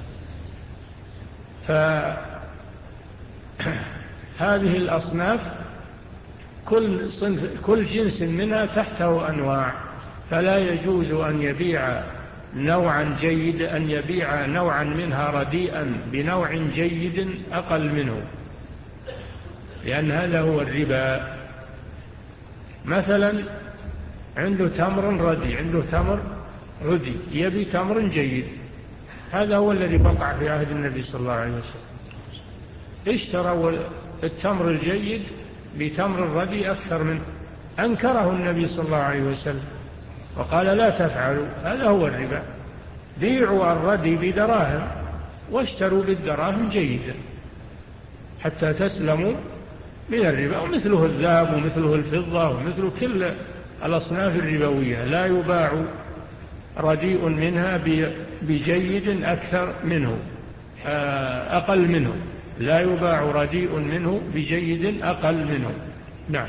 فهذه الأصناف كل, صنف كل جنس منها تحته أنواع، فلا يجوز أن يبيع نوعا جيد أن يبيع نوعا منها رديئا بنوع جيد أقل منه، لأن هذا هو الربا. مثلا عنده تمر ردي عنده تمر ردي يبي تمر جيد، هذا هو الذي وقع في عهد النبي صلى الله عليه وسلم. اشتروا التمر الجيد بتمر الردي أكثر منه، أنكره النبي صلى الله عليه وسلم وقال: لا تفعلوا، هذا هو الربا. بيعوا الردي بدراهم واشتروا بالدراهم جيدا حتى تسلموا من الربا. ومثله الذهب ومثله الفضة ومثل كل الأصناف الربوية، لا يباع رديء منها بجيد أكثر منه أقل منه لا يباع رديء منه بجيد أقل منه. نعم.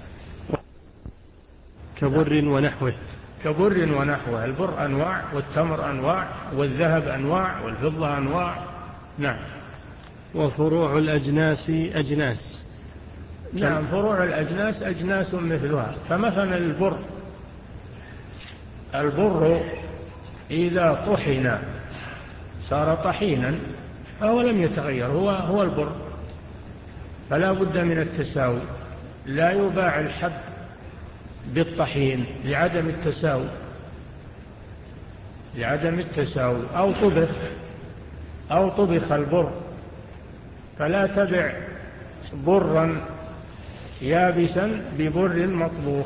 كبر ونحوه كبر ونحوه البر أنواع، والتمر أنواع، والذهب أنواع، والفضة أنواع. نعم. وفروع الأجناس أجناس. نعم، فروع الأجناس أجناس مثلها. فمثلا البر البر إذا طحن صار طحينا، فهو لم يتغير، هو, هو البر، فلا بد من التساوي. لا يباع الحب بالطحين لعدم التساوي لعدم التساوي أو طبخ أو طبخ البر، فلا تبع برا يابسا ببر مطبوخ،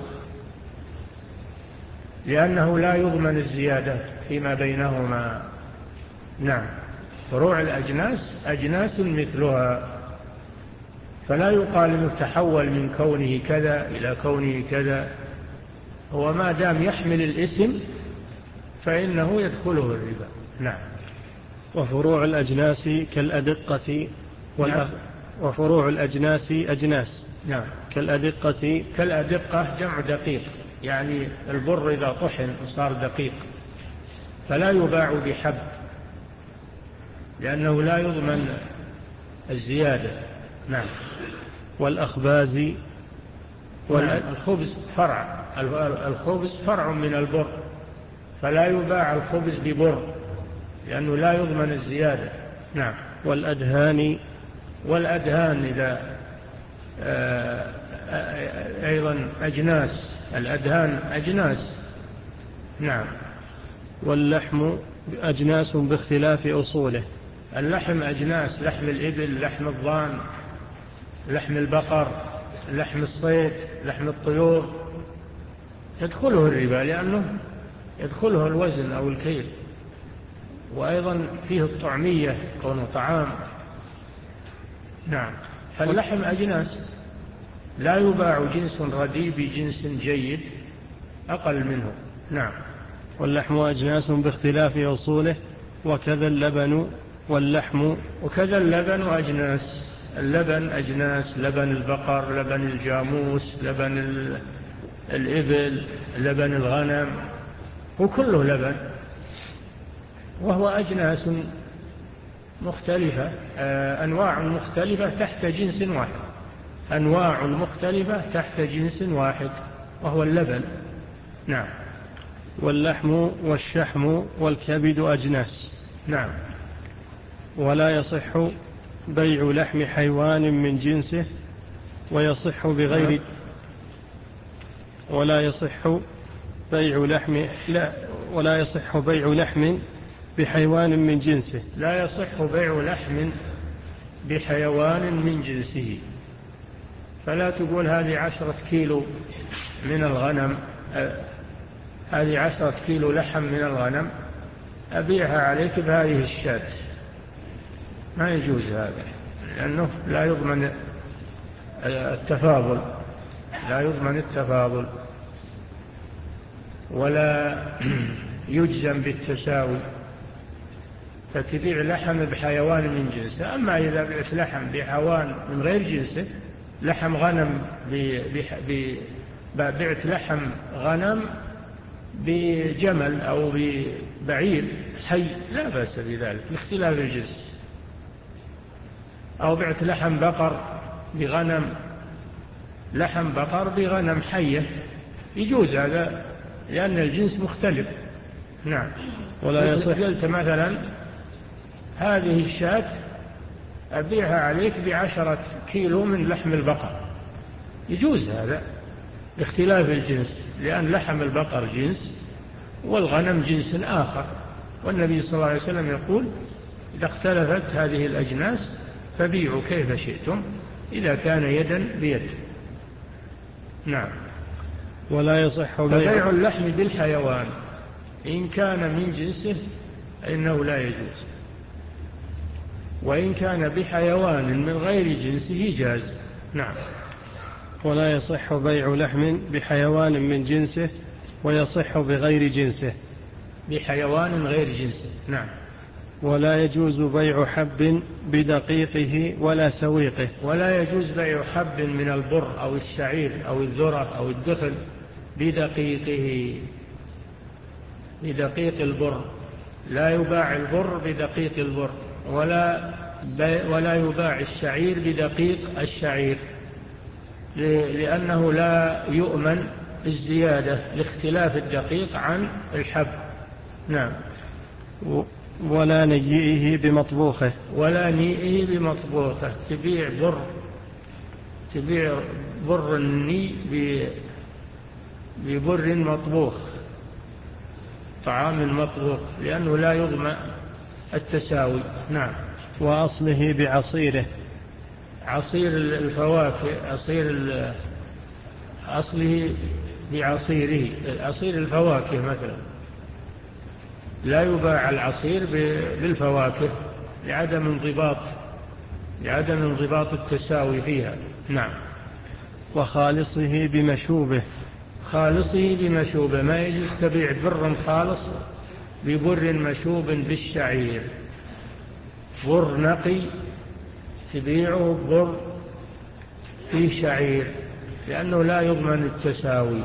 لأنه لا يضمن الزيادة فيما بينهما. نعم. فروع الأجناس أجناس مثلها، فلا يقال انه تحول من كونه كذا إلى كونه كذا، هو ما دام يحمل الاسم فإنه يدخله الربا. نعم. وفروع الأجناس كالأدقة والأف... نعم. وفروع الأجناس أجناس. نعم. كالأدقة كالأدقة جمع دقيق، يعني البر إذا طحن وصار دقيق فلا يباع بحب، لأنه لا يضمن الزيادة. نعم. والأخباز وال... نعم. الخبز فرع الخبز فرع من البر، فلا يباع الخبز ببر لأنه لا يضمن الزيادة. نعم. والأدهان والأدهان إذا أيضا أجناس، الأدهان أجناس. نعم. واللحم أجناس باختلاف أصوله. اللحم أجناس، لحم الإبل، لحم الضان، لحم البقر، لحم الصيد، لحم الطيور، يدخله الربا لأنه يدخله الوزن أو الكيل، وأيضا فيه الطعمية كونه طعام. نعم. فاللحم أجناس، لا يباع جنس رديء بجنس جيد أقل منه. نعم. واللحم أجناس باختلاف أصوله، وكذا اللبن واللحم. وكذا اللبن أجناس، اللبن أجناس، لبن البقر، لبن الجاموس، لبن الإبل، لبن الغنم، وكله لبن، وهو أجناس مختلفة، أنواع مختلفة تحت جنس واحد، أنواع مختلفة تحت جنس واحد وهو اللبن. نعم. واللحم والشحم والكبد أجناس. نعم. ولا يصح بيع لحم حيوان من جنسه، ويصح بغير نعم. ولا يصح بيع لحم لا ولا يصح بيع لحم بحيوان من جنسه. لا يصح بيع لحم بحيوان من جنسه، فلا تقول هذه عشرة كيلو من الغنم، هذه عشرة كيلو لحم من الغنم أبيعها عليك بهذه الشاة، ما يجوز هذا، لأنه لا يضمن التفاضل، لا يضمن التفاضل ولا يجزم بالتساوي، فتبيع لحم بحيوان من جنسه. أما إذا بعت لحم بحيوان من غير جنسه، لحم غنم بعت لحم غنم بجمل أو ببعير حي لا بأس بذلك لاختلاف الجنس، أو بعت لحم بقر بغنم، لحم بقر بغنم حية، يجوز هذا لأن الجنس مختلف. نعم. ولا يصح. قلت مثلا هذه الشاة أبيعها عليك بعشرة كيلو من لحم البقر، يجوز هذا باختلاف الجنس، لأن لحم البقر جنس والغنم جنس آخر، والنبي صلى الله عليه وسلم يقول إذا اختلفت هذه الأجناس فبيعوا كيف شئتم إذا كان يدا بيد. نعم. ولا يصح بيع اللحم بالحيوان إن كان من جنسه إنه لا يجوز، وإن كان بحيوان من غير جنسه جاز. نعم. ولا يصح بيع لحم بحيوان من جنسه، ويصح بغير جنسه. بحيوان غير جنسه. نعم. ولا يجوز بيع حب بدقيقه ولا سويقه. ولا يجوز بيع حب من البر أو الشعير أو الذرة أو الدخل بدقيقه، بدقيق البر، لا يباع البر بدقيق البر، ولا ولا يباع الشعير بدقيق الشعير، لأنه لا يؤمن الزيادة لاختلاف الدقيق عن الحب. نعم. ولا نيئه بمطبوخه ولا نيئه بمطبوخه. تبيع بر تبيع بر الني ببر مطبوخ، طعام مطبوخ، لأنه لا يضمن التساوي. نعم. وأصله بعصيره، عصير الفواكه، عصير أصله بعصيره، عصير الفواكه مثلا لا يباع العصير بالفواكه لعدم انضباط لعدم انضباط التساوي فيها. نعم. وخالصه بمشوبه، خالصه بمشوبه، ما يجوز تبيع بر خالص ببر مشوب بالشعير. بر نقي تبيعه بر في شعير، لأنه لا يضمن التساوي.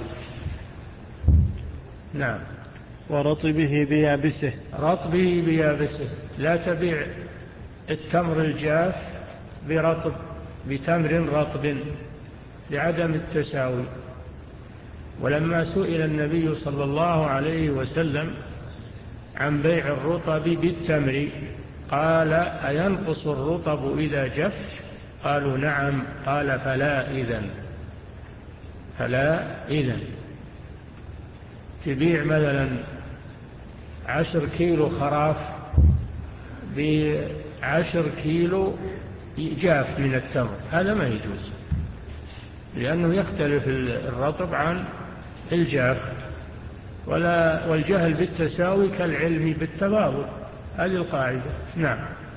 نعم. ورطبه بيابسه، رطبه بيابسه، لا تبيع التمر الجاف برطب بتمر رطب لعدم التساوي. ولما سئل النبي صلى الله عليه وسلم عن بيع الرطب بالتمر قال: أينقص الرطب إذا جف؟ قالوا: نعم. قال: فلا إذن فلا إذن تبيع مثلا عشر كيلو خراف بعشر كيلو جاف من التمر، هذا ما يجوز، لأنه يختلف الرطب عن الجاف. ولا والجهل بالتساوي كالعلم بالتفاضل، هذه القاعدة. نعم.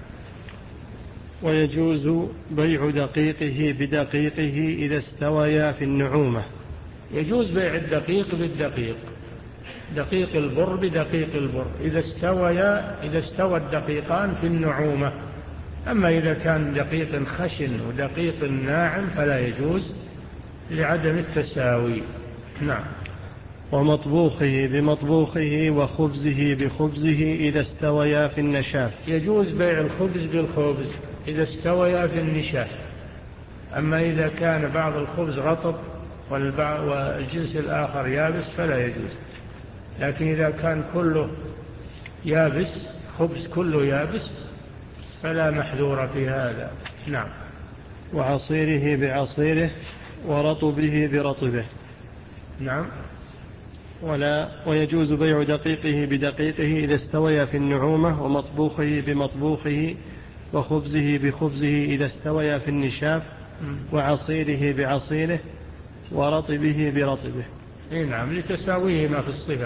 ويجوز بيع دقيقه بدقيقه إذا استويا في النعومة. يجوز بيع الدقيق بالدقيق، دقيق البر بدقيق البر إذا استويا إذا استوى الدقيقان في النعومة. أما إذا كان دقيق خشن ودقيق ناعم فلا يجوز لعدم التساوي. نعم. ومطبوخه بمطبوخه وخبزه بخبزه إذا استويا في النشاف. يجوز بيع الخبز بالخبز إذا استويا في النشاف. أما إذا كان بعض الخبز رطب والجنس الآخر يابس فلا يجوز. لكن إذا كان كله يابس، خبز كله يابس، فلا محذور في هذا. نعم. وعصيره بعصيره ورطبه برطبه. نعم. ولا ويجوز بيع دقيقه بدقيقه إذا استويا في النعومة، ومطبوخه بمطبوخه وخبزه بخبزه إذا استويا في النشاف، وعصيره بعصيره ورطبه برطبه. إيه نعم، لتساويهما في الصفة.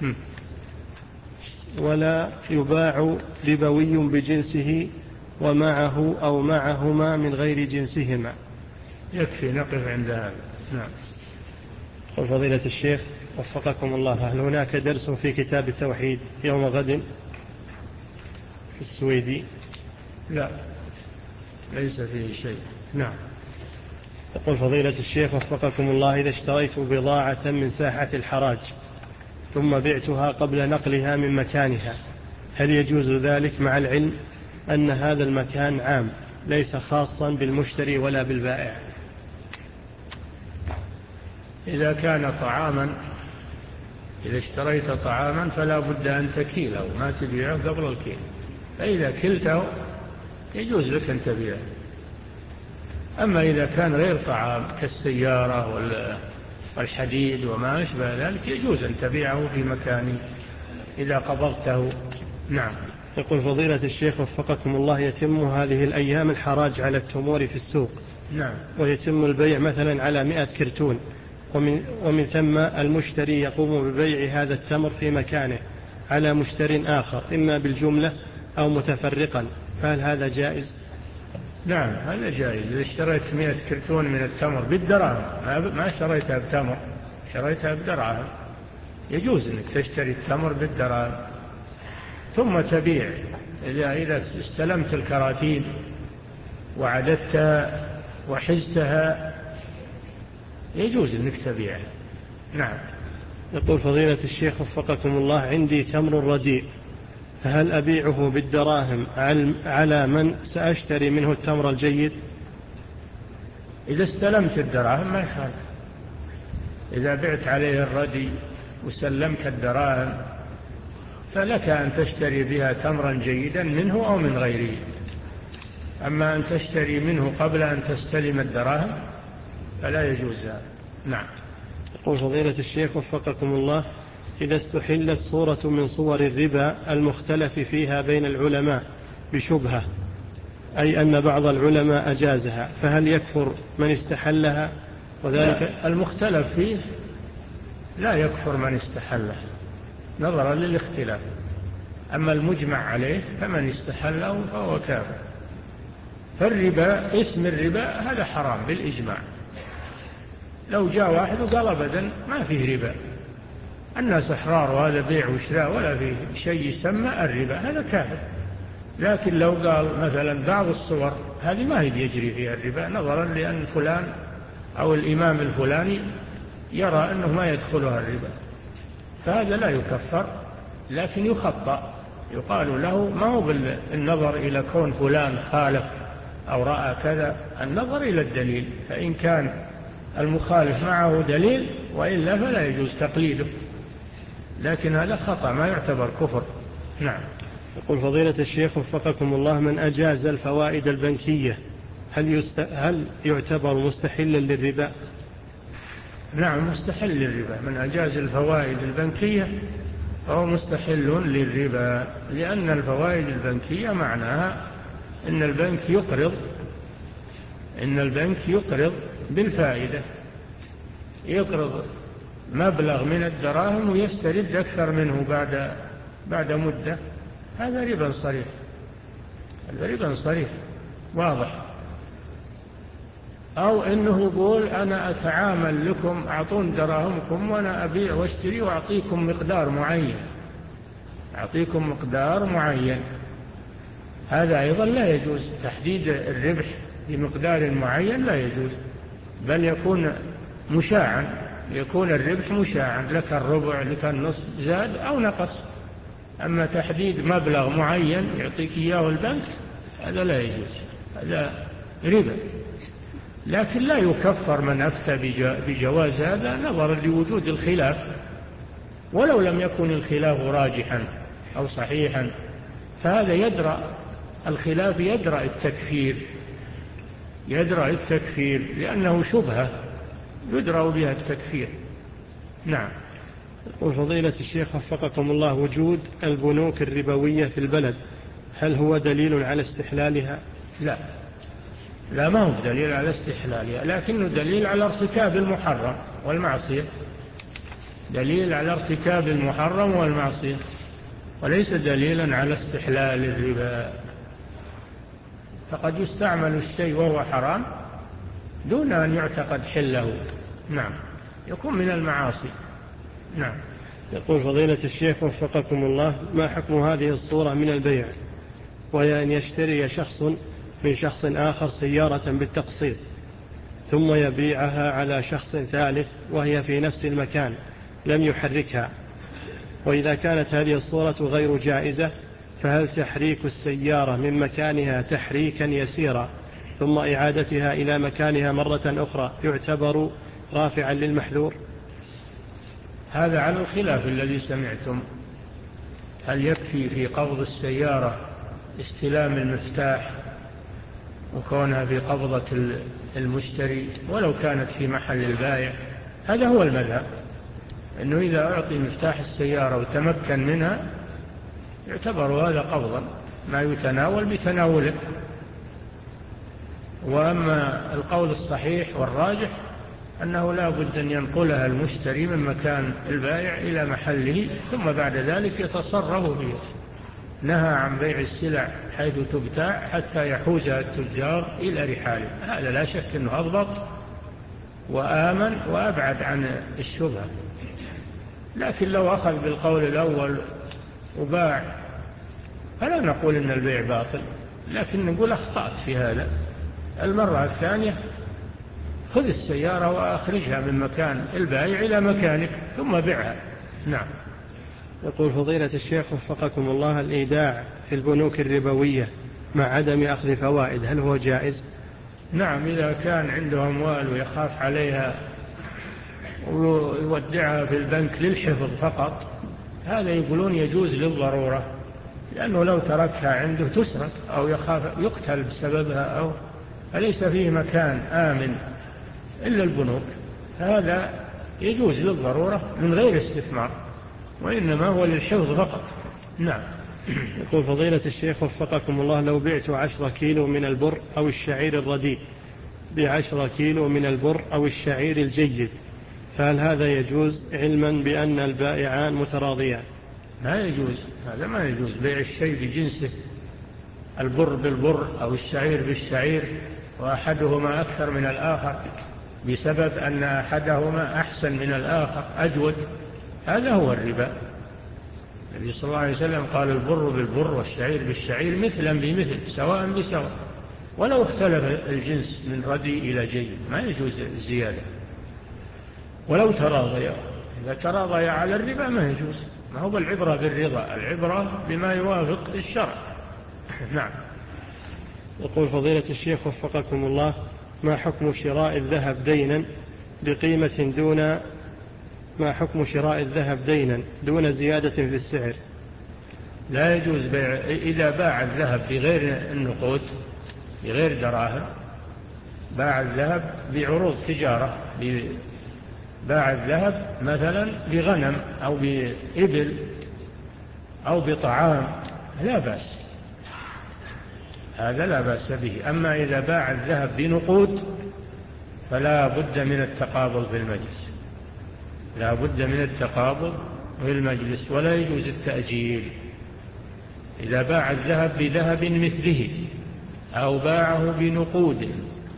ولا يباع ربوي بجنسه ومعه أو معهما من غير جنسهما. يكفي نقف عند هذا. نعم. قل فضيلة الشيخ وفقكم الله، هل هناك درس في كتاب التوحيد يوم غد في السويدي؟ لا، ليس فيه شيء. نعم. يقول فضيلة الشيخ وفقكم الله، إذا اشتريت بضاعة من ساحة الحراج ثم بعتها قبل نقلها من مكانها، هل يجوز ذلك مع العلم أن هذا المكان عام ليس خاصا بالمشتري ولا بالبائع؟ إذا كان طعاما إذا اشتريت طعاما فلا بد أن تكيله، ما تبيعه قبل الكيل. فإذا كلته يجوز لك أن تبيعه. أما إذا كان غير طعام كالسيارة والحديد وما أشبه ذلك يجوز أن تبيعه في مكانه إذا قبضته. نعم. يقول فضيلة الشيخ وفقكم الله، يتم هذه الأيام الحراج على التمور في السوق. نعم. ويتم البيع مثلا على مئة كرتون، ومن, ومن ثم المشتري يقوم ببيع هذا التمر في مكانه على مشتر آخر، إما بالجملة أو متفرقا، فهل هذا جائز؟ نعم، هذا جائز. إذا اشتريت مئة كرتون من التمر بالدراهم، ما اشتريتها بتمر، اشتريتها بدراهم، يجوز أنك تشتري التمر بالدراهم ثم تبيع. إذا إذا استلمت الكراتين وعددتها وحزتها يجوز أنك تبيع. نعم. يقول فضيلة الشيخ وفقكم الله، عندي تمر رديء، فهل أبيعه بالدراهم على من سأشتري منه التمر الجيد؟ إذا استلمت الدراهم ما يخالف. إذا بعت عليه الردي وسلمك الدراهم فلك أن تشتري بها تمرا جيدا منه أو من غيره. أما أن تشتري منه قبل أن تستلم الدراهم فلا يجوز هذا. نعم. يقول فضيلة الشيخ وفقكم الله: إذا استحلت صورة من صور الربا المختلف فيها بين العلماء بشبهة، أي أن بعض العلماء أجازها، فهل يكفر من استحلها؟ وذلك المختلف فيه لا يكفر من استحله نظرا للاختلاف، أما المجمع عليه فمن استحله فهو كافر. فالربا اسم الربا هذا حرام بالإجماع. لو جاء واحد وقال أبدا ما فيه ربا، الناس أحرار وهذا بيع وشراء ولا فيه شيء يسمى الربا، هذا كافر. لكن لو قال مثلا بعض الصور هذه ما هي بيجري فيها الربا نظرا لأن فلان أو الإمام الفلاني يرى أنه ما يدخلها الربا، فهذا لا يكفر لكن يخطأ. يقال له ما هو بالنظر إلى كون فلان خالف أو رأى كذا، النظر إلى الدليل، فإن كان المخالف معه دليل وإلا فلا يجوز تقليده، لكن هذا خطأ ما يعتبر كفر. نعم. يقول فضيلة الشيخ وفقكم الله: من أجاز الفوائد البنكية هل, يست... هل يعتبر مستحلا للربا؟ نعم مستحل للربا. من أجاز الفوائد البنكية فهو مستحل للربا، لأن الفوائد البنكية معناها إن البنك يقرض إن البنك يقرض بالفائدة، يقرض مبلغ من الدراهم ويسترد أكثر منه بعد بعد مدة، هذا ربا صريح، هذا ربا صريح واضح. أو إنه يقول أنا أتعامل لكم، أعطون دراهمكم وأنا أبيع واشتري وأعطيكم مقدار معين، أعطيكم مقدار معين، هذا أيضا لا يجوز. تحديد الربح بمقدار معين لا يجوز، بل يكون مشاعا، يكون الربح مشاعا، لك الربع لك النصف زاد أو نقص. أما تحديد مبلغ معين يعطيك إياه البنك هذا لا يجوز، هذا ربا. لكن لا يكفر من أفتى بجواز هذا نظرا لوجود الخلاف، ولو لم يكن الخلاف راجحا أو صحيحا، فهذا يدرأ الخلاف، يدرأ التكفير، يدرأ التكفير لأنه شبهة يدرأ بها التكفير. نعم. وفضيلة الشيخ وفقكم الله: وجود البنوك الربوية في البلد هل هو دليل على استحلالها؟ لا، لا ما هو دليل على استحلالها، لكنه دليل على ارتكاب المحرم والمعصية، دليل على ارتكاب المحرم والمعصية، وليس دليلا على استحلال الربا. فقد يستعمل الشيء وهو حرام دون أن يعتقد حله. نعم، يكون من المعاصي. نعم. يقول فضيلة الشيخ وفقكم الله: ما حكم هذه الصورة من البيع، وهي أن يشتري شخص من شخص آخر سيارة بالتقسيط ثم يبيعها على شخص ثالث وهي في نفس المكان لم يحركها، وإذا كانت هذه الصورة غير جائزة فهل تحريك السيارة من مكانها تحريكا يسيرا ثم إعادتها إلى مكانها مرة أخرى يعتبر رافعا للمحذور؟ هذا على الخلاف الذي سمعتم، هل يكفي في قبض السيارة استلام المفتاح وكونها في قبضة المشتري ولو كانت في محل البائع؟ هذا هو المذهب، أنه إذا أعطي مفتاح السيارة وتمكن منها يعتبر هذا قبضا، ما يتناول بتناوله. وأما القول الصحيح والراجح أنه لا بد أن ينقلها المشتري من مكان البائع إلى محله ثم بعد ذلك يتصرف فيه. نهى عن بيع السلع حيث تبتاع حتى يحوزها التجار إلى رحاله، هذا لا شك أنه أضبط وآمن وأبعد عن الشبهة. لكن لو أخذ بالقول الأول وباع فلا نقول أن البيع باطل، لكن نقول أخطأت في هذا. المرة الثانية خذ السيارة وأخرجها من مكان البائع إلى مكانك ثم بيعها. نعم. يقول فضيلة الشيخ وفقكم الله: الإيداع في البنوك الربوية مع عدم أخذ فوائد هل هو جائز؟ نعم، إذا كان عنده أموال ويخاف عليها ويودعها في البنك للحفظ فقط هذا يقولون يجوز للضرورة، لأنه لو تركها عنده تسرق أو يخاف يقتل بسببها، أو أليس فيه مكان آمن إلا البنوك. هذا يجوز للضرورة من غير استثمار، وإنما هو للحفظ فقط. نعم. يقول فضيلة الشيخ وفقكم الله، لو بعت عشرة كيلو من البر أو الشعير الرديء بعشرة كيلو من البر أو الشعير الجيد، فهل هذا يجوز علما بأن البائعان متراضيان؟ ما يجوز، هذا ما يجوز بيع الشيء بجنسه، البر بالبر أو الشعير بالشعير، وأحدهما أكثر من الآخر بسبب أن أحدهما أحسن من الآخر أجود، هذا هو الربا. النبي صلى الله عليه وسلم قال البر بالبر والشعير بالشعير مثلا بمثل سواء بسواء، ولو اختلف الجنس من ردي إلى جيد ما يجوز الزيادة. ولو تراضيا، إذا تراضيا على الربا ما يجوز، ما هو العبرة بالرضا، العبرة بما يوافق الشرع. نعم. يقول فضيلة الشيخ وفقكم الله، ما حكم شراء الذهب دينا بقيمة دون ما حكم شراء الذهب دينا دون زيادة في السعر؟ لا يجوز بيع، إذا باع الذهب بغير النقود بغير دراهم، باع الذهب بعروض تجارة، باع الذهب مثلا بغنم أو بإبل أو بطعام لا بأس، هذا لا بأس به. أما إذا باع الذهب بنقود فلا بد من التقابض في المجلس، لا بد من التقابض في المجلس، ولا يجوز التأجيل. إذا باع الذهب بذهب مثله أو باعه بنقود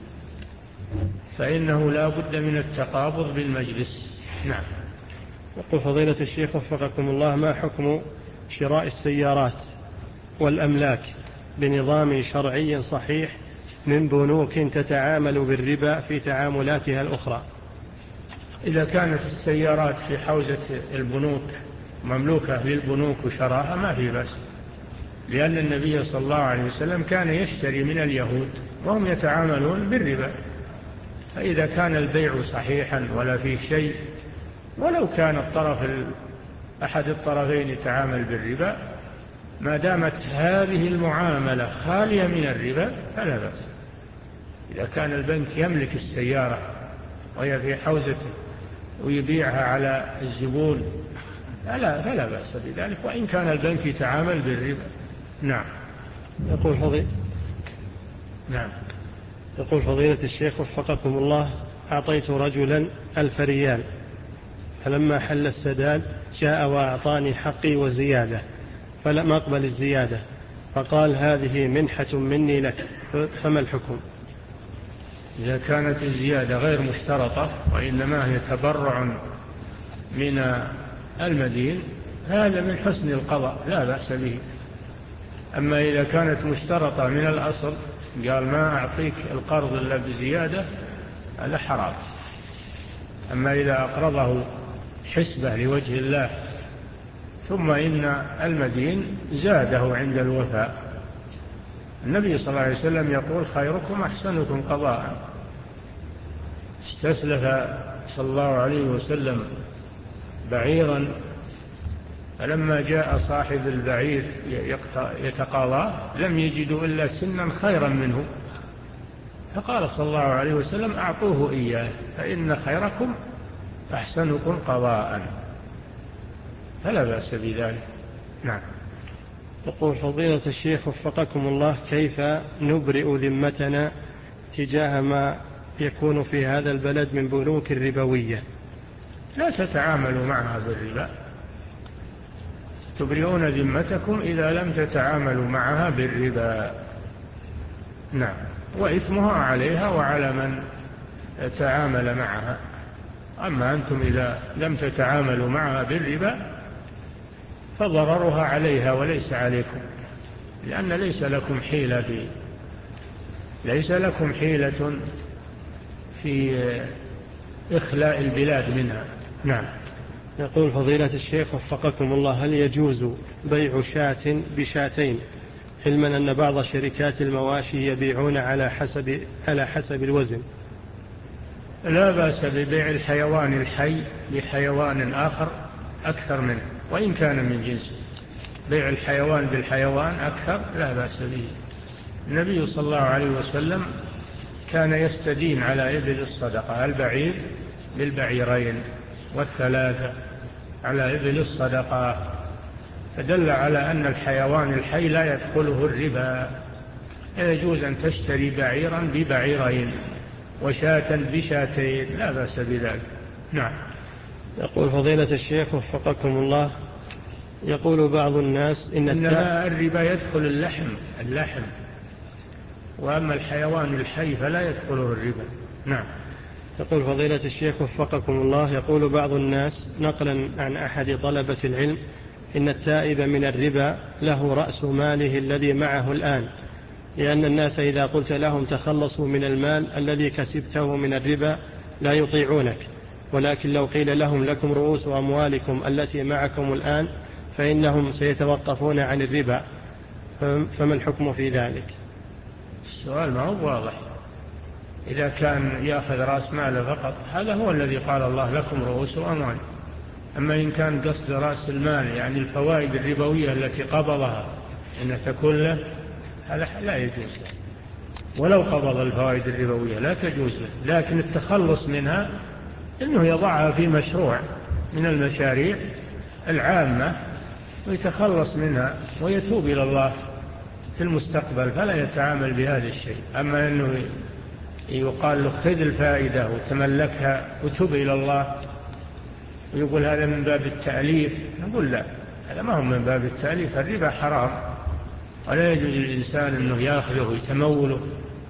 فإنه لا بد من التقابض بالمجلس. نعم. يقول فضيلة الشيخ وفقكم الله، ما حكم شراء السيارات والأملاك بنظام شرعي صحيح من بنوك تتعامل بالربا في تعاملاتها الأخرى؟ إذا كانت السيارات في حوزة البنوك مملوكة للبنوك وشراها ما في بس، لأن النبي صلى الله عليه وسلم كان يشتري من اليهود وهم يتعاملون بالربا، فإذا كان البيع صحيحا ولا فيه شيء، ولو كان الطرف أحد الطرفين يتعامل بالربا، ما دامت هذه المعاملة خالية من الربا فلا بأس. إذا كان البنك يملك السيارة وهي في حوزته ويبيعها على الزبون فلا, فلا بأس بذلك، وإن كان البنك يتعامل بالربا. نعم. يقول فضيلة نعم. يقول فضيلة الشيخ وفقكم الله، أعطيت رجلا ألف ريال، فلما حل السداد جاء وأعطاني حقي وزيادة، فلم أقبل الزيادة، فقال هذه منحة مني لك، فما الحكم؟ إذا كانت الزيادة غير مشترطة وإنما هي تبرع من المدين هذا من حسن القضاء لا بأس به. أما إذا كانت مشترطة من الأصل قال ما أعطيك القرض إلا بزيادة هذا حرام. أما إذا أقرضه حسبة لوجه الله ثم إن المدين زاده عند الوفاء، النبي صلى الله عليه وسلم يقول خيركم أحسنكم قضاء. استسلف صلى الله عليه وسلم بعيرا، فلما جاء صاحب البعير يتقاضى لم يجدوا إلا سنا خيرا منه، فقال صلى الله عليه وسلم أعطوه إياه فإن خيركم أحسنكم قضاء، فلا بأس بذلك. نعم. يقول فضيلة الشيخ وفقكم الله، كيف نبرئ ذمتنا تجاه ما يكون في هذا البلد من بنوك الربوية؟ لا تتعاملوا معها بالربا، تبرئون ذمتكم إذا لم تتعاملوا معها بالربا. نعم. وإثمها عليها وعلى من تعامل معها. أما أنتم إذا لم تتعاملوا معها بالربا فضررها عليها وليس عليكم، لأن ليس لكم حيلة في ليس لكم حيلة في إخلاء البلاد منها. نعم. يقول فضيلة الشيخ وفقكم الله، هل يجوز بيع شاة بشاتين، علما أن بعض شركات المواشي يبيعون على حسب على حسب الوزن؟ لا بأس ببيع الحيوان الحي بحيوان آخر أكثر منه، وإن كان من جنسه. بيع الحيوان بالحيوان أكثر لا بأس به. النبي صلى الله عليه وسلم كان يستدين على إبل الصدقة، البعير بالبعيرين والثلاثة على إبل الصدقة، فدل على أن الحيوان الحي لا يدخله الربا. يجوز أن تشتري بعيرا ببعيرين وشاة بشاتين لا بأس بذلك. نعم. يقول فضيلة الشيخ وفقكم الله، يقول بعض الناس إن إنما الربا يدخل اللحم اللحم وأما الحيوان الحي فلا يدخله الربا. نعم. يقول فضيلة الشيخ وفقكم الله، يقول بعض الناس نقلا عن أحد طلبة العلم إن التائب من الربا له رأس ماله الذي معه الآن، لأن الناس إذا قلت لهم تخلصوا من المال الذي كسبته من الربا لا يطيعونك، ولكن لو قيل لهم لكم رؤوس أموالكم التي معكم الآن فإنهم سيتوقفون عن الربا، فما الحكم في ذلك؟ السؤال ما هو واضح. إذا كان يأخذ رأس ماله فقط هذا هو الذي قال الله لكم رؤوس أموال. أما إن كان قصد رأس المال يعني الفوائد الربوية التي قبضها إن تكون له، هذا لا يجوز له، ولو قبض الفوائد الربوية لا تجوز له. لكن التخلص منها إنه يضعها في مشروع من المشاريع العامة ويتخلص منها ويتوب إلى الله في المستقبل، فلا يتعامل بهذا الشيء. أما أنه يقال له خذ الفائدة وتملكها وتوب إلى الله ويقول هذا من باب التأليف، نقول لا، هذا ما هو من باب التأليف. الربا حرام ولا يجوز للإنسان أنه يأخذه ويتموله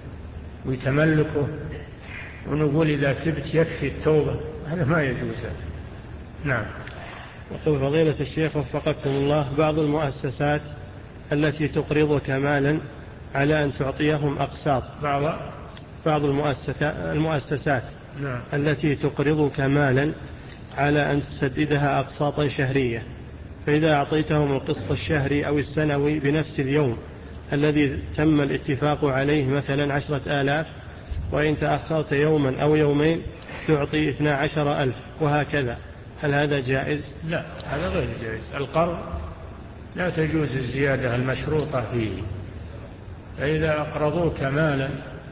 ويتملكه ونقول إذا تبت يكفي التوبة، هذا ما يجوز. نعم. يقول فضيلة الشيخ وفقكم الله، بعض المؤسسات التي تقرضك مالا على أن تعطيهم أقساط، بعض بعض المؤسسات نعم. التي تقرضك مالا على أن تسددها أقساطا شهرية، فإذا أعطيتهم القسط الشهري أو السنوي بنفس اليوم الذي تم الاتفاق عليه مثلا عشرة آلاف، وإن تأخرت يوما أو يومين تعطي اثنا عشر ألف وهكذا، هل هذا جائز؟ لا، هذا غير جائز. القرض لا تجوز الزيادة المشروطة فيه. فإذا أقرضوك مالا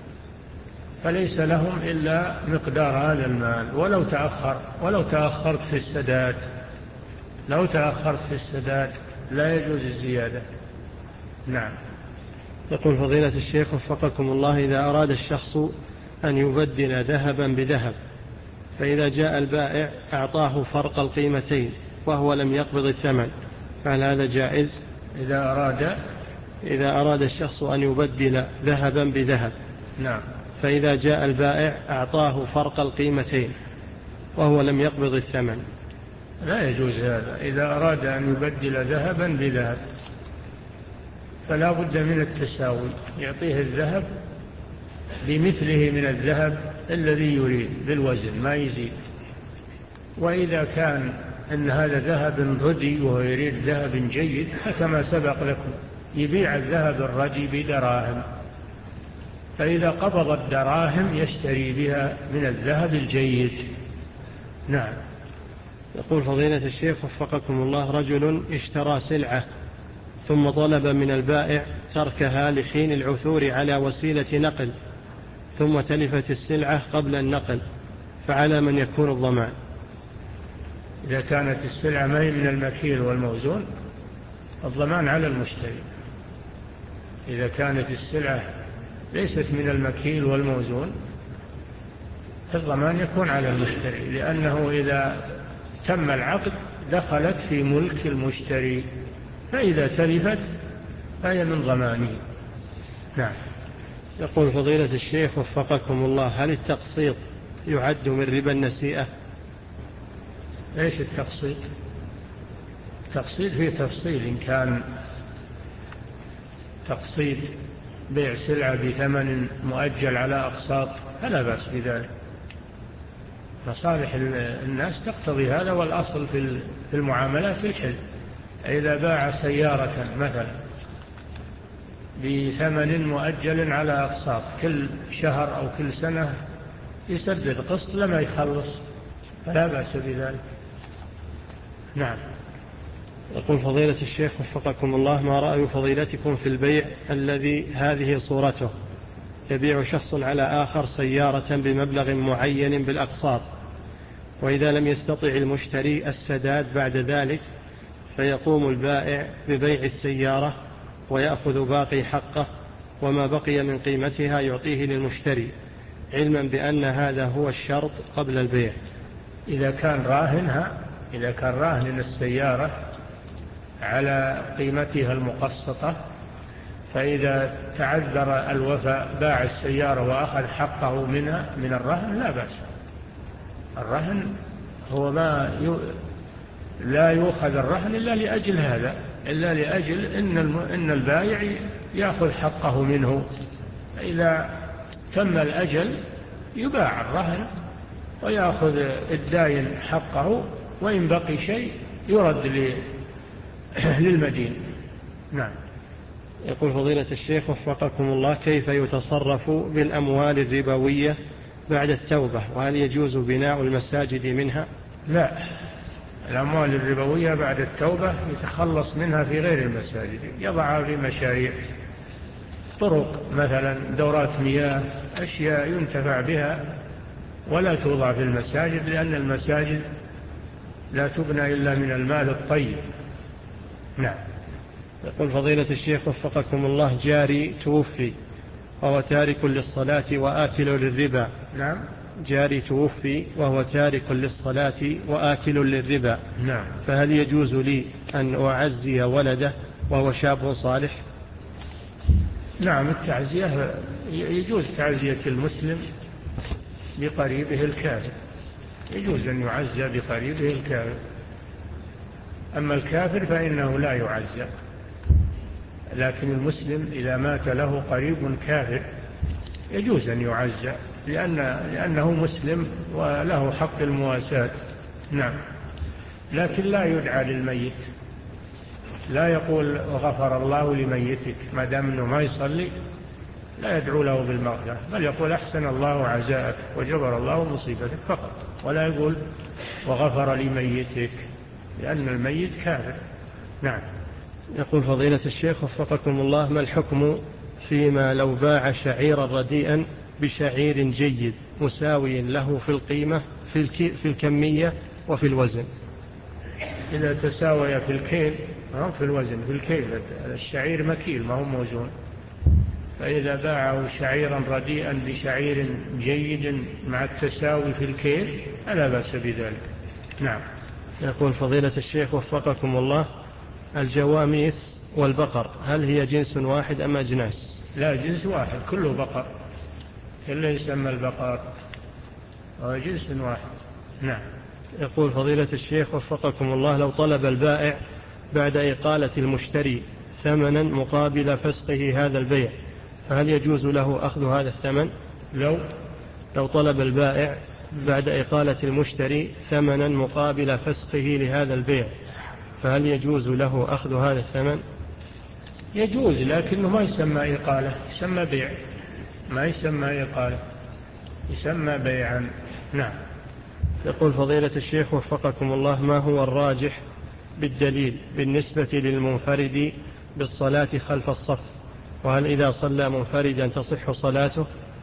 فليس لهم إلا مقدار هذا المال، ولو تأخر ولو تأخرت في السداد لو تأخرت في السداد لا يجوز الزيادة. نعم. يقول فضيلة الشيخ وفقكم الله، إذا أراد الشخص أن يبدل ذهبا بذهب، فإذا جاء البائع أعطاه فرق القيمتين وهو لم يقبض الثمن، فهل هذا جائز؟ إذا أراد إذا أراد الشخص أن يبدل ذهبا بذهب، نعم، فإذا جاء البائع أعطاه فرق القيمتين وهو لم يقبض الثمن، لا يجوز هذا. إذا أراد أن يبدل ذهبا بذهب فلا بد من التساوي، يعطيه الذهب بمثله من الذهب الذي يريد بالوزن ما يزيد. وإذا كان أن هذا ذهب ردي وهو يريد ذهب جيد فكما سبق لكم يبيع الذهب الردي بدراهم، فإذا قبض الدراهم يشتري بها من الذهب الجيد. نعم. يقول فضيلة الشيخ وفقكم الله، رجل اشترى سلعة ثم طلب من البائع تركها لحين العثور على وسيلة نقل، ثم تلفت السلعة قبل النقل، فعلى من يكون الضمان؟ إذا كانت السلعة ما هي من المكيل والموزون الضمان على المشتري. إذا كانت السلعة ليست من المكيل والموزون الضمان يكون على المشتري، لأنه إذا تم العقد دخلت في ملك المشتري، فإذا تلفت فهي من ضمانه. نعم. يقول فضيلة الشيخ وفقكم الله، هل التقسيط يعد من ربا النسيئة؟ ايش التقسيط؟ التقسيط فيه تفصيل، إن كان تقسيط بيع سلعة بثمن مؤجل على أقساط فلا بأس بذلك، مصالح الناس تقتضي هذا، والأصل في المعاملات الحل. إذا باع سيارة مثلا بثمن مؤجل على أقساط كل شهر أو كل سنة يسدد قسط لما يخلص فلا بأس بذلك. نعم. يقول فضيلة الشيخ وفقكم الله، ما رأي فضيلتكم في البيع الذي هذه صورته؟ يبيع شخص على آخر سيارة بمبلغ معين بالأقساط، وإذا لم يستطع المشتري السداد بعد ذلك فيقوم البائع ببيع السيارة ويأخذ باقي حقه، وما بقي من قيمتها يعطيه للمشتري، علما بأن هذا هو الشرط قبل البيع. إذا كان راهنها إذا كان راهن السيارة على قيمتها المقسطة، فإذا تعذر الوفاء باع السيارة وأخذ حقه منها من الرهن لا بأس. الرهن هو ما ي... لا يؤخذ الرهن إلا لأجل هذا، إلا لأجل إن, الم... إن البائع يأخذ حقه منه. إذا تم الأجل يباع الرهن ويأخذ الداين حقه، وإن بقي شيء يرد ل... للمدين. نعم. يقول فضيلة الشيخ وفقكم الله، كيف يتصرف بالأموال الربوية بعد التوبة، وهل يجوز بناء المساجد منها؟ لا، الأموال الربوية بعد التوبة يتخلص منها في غير المساجد، يضعها في مشاريع، طرق مثلا، دورات مياه، أشياء ينتفع بها، ولا توضع في المساجد، لأن المساجد لا تبنى إلا من المال الطيب. نعم. يقول فضيلة الشيخ وفقكم الله، جاري توفي وهو تارك للصلاة وآكل للربا. نعم. جاري توفي وهو تارك للصلاة وآكل للربا. نعم. فهل يجوز لي أن أعزي ولده وهو شاب صالح؟ نعم، التعزية يجوز تعزية المسلم بقريبه الكافر، يجوز أن يعزى بقريبه الكافر، أما الكافر فإنه لا يعزى. لكن المسلم إذا مات له قريب كافر يجوز أن يعزى، لأن لأنه مسلم وله حق المواساة. نعم. لكن لا يدعى للميت، لا يقول غفر الله لميتك، ما دام أنه ما يصلي لا يدعو له بالمغفرة، بل يقول أحسن الله عزاءك وجبر الله مصيبتك فقط، ولا يقول وغفر لميتك، لأن الميت كافر. نعم. يقول فضيلة الشيخ وفقكم الله، ما الحكم فيما لو باع شعيرا رديئا بشعير جيد مساوي له في القيمة في, في الكمية وفي الوزن؟ إذا تساوي في الكيل أو في الوزن، في الكيل الشعير مكيل ما هو موزون، فإذا باعه شعيرا رديئا بشعير جيد مع التساوي في الكيل فلا بأس بذلك. نعم. يقول فضيلة الشيخ وفقكم الله، الجواميس والبقر هل هي جنس واحد أم أجناس؟ لا، جنس واحد، كله بقر، كله يسمى البقر، هو جنس واحد. نعم. يقول فضيلة الشيخ وفقكم الله، لو طلب البائع بعد إقالة المشتري ثمنا مقابل فسخه هذا البيع، فهل يجوز له أخذ هذا الثمن؟ لو لو طلب البائع بعد إقالة المشتري ثمنا مقابل فسخه لهذا البيع، فهل يجوز له أخذ هذا الثمن؟ يجوز، لكنه ما يسمى إقالة، يسمى بيع، ما يسمى إقالة، يسمى بيعا. نعم. يقول فضيلة الشيخ وفقكم الله، ما هو الراجح بالدليل بالنسبة للمنفرد بالصلاة خلف الصف، وهل إذا صلى منفردا تصح صلاته؟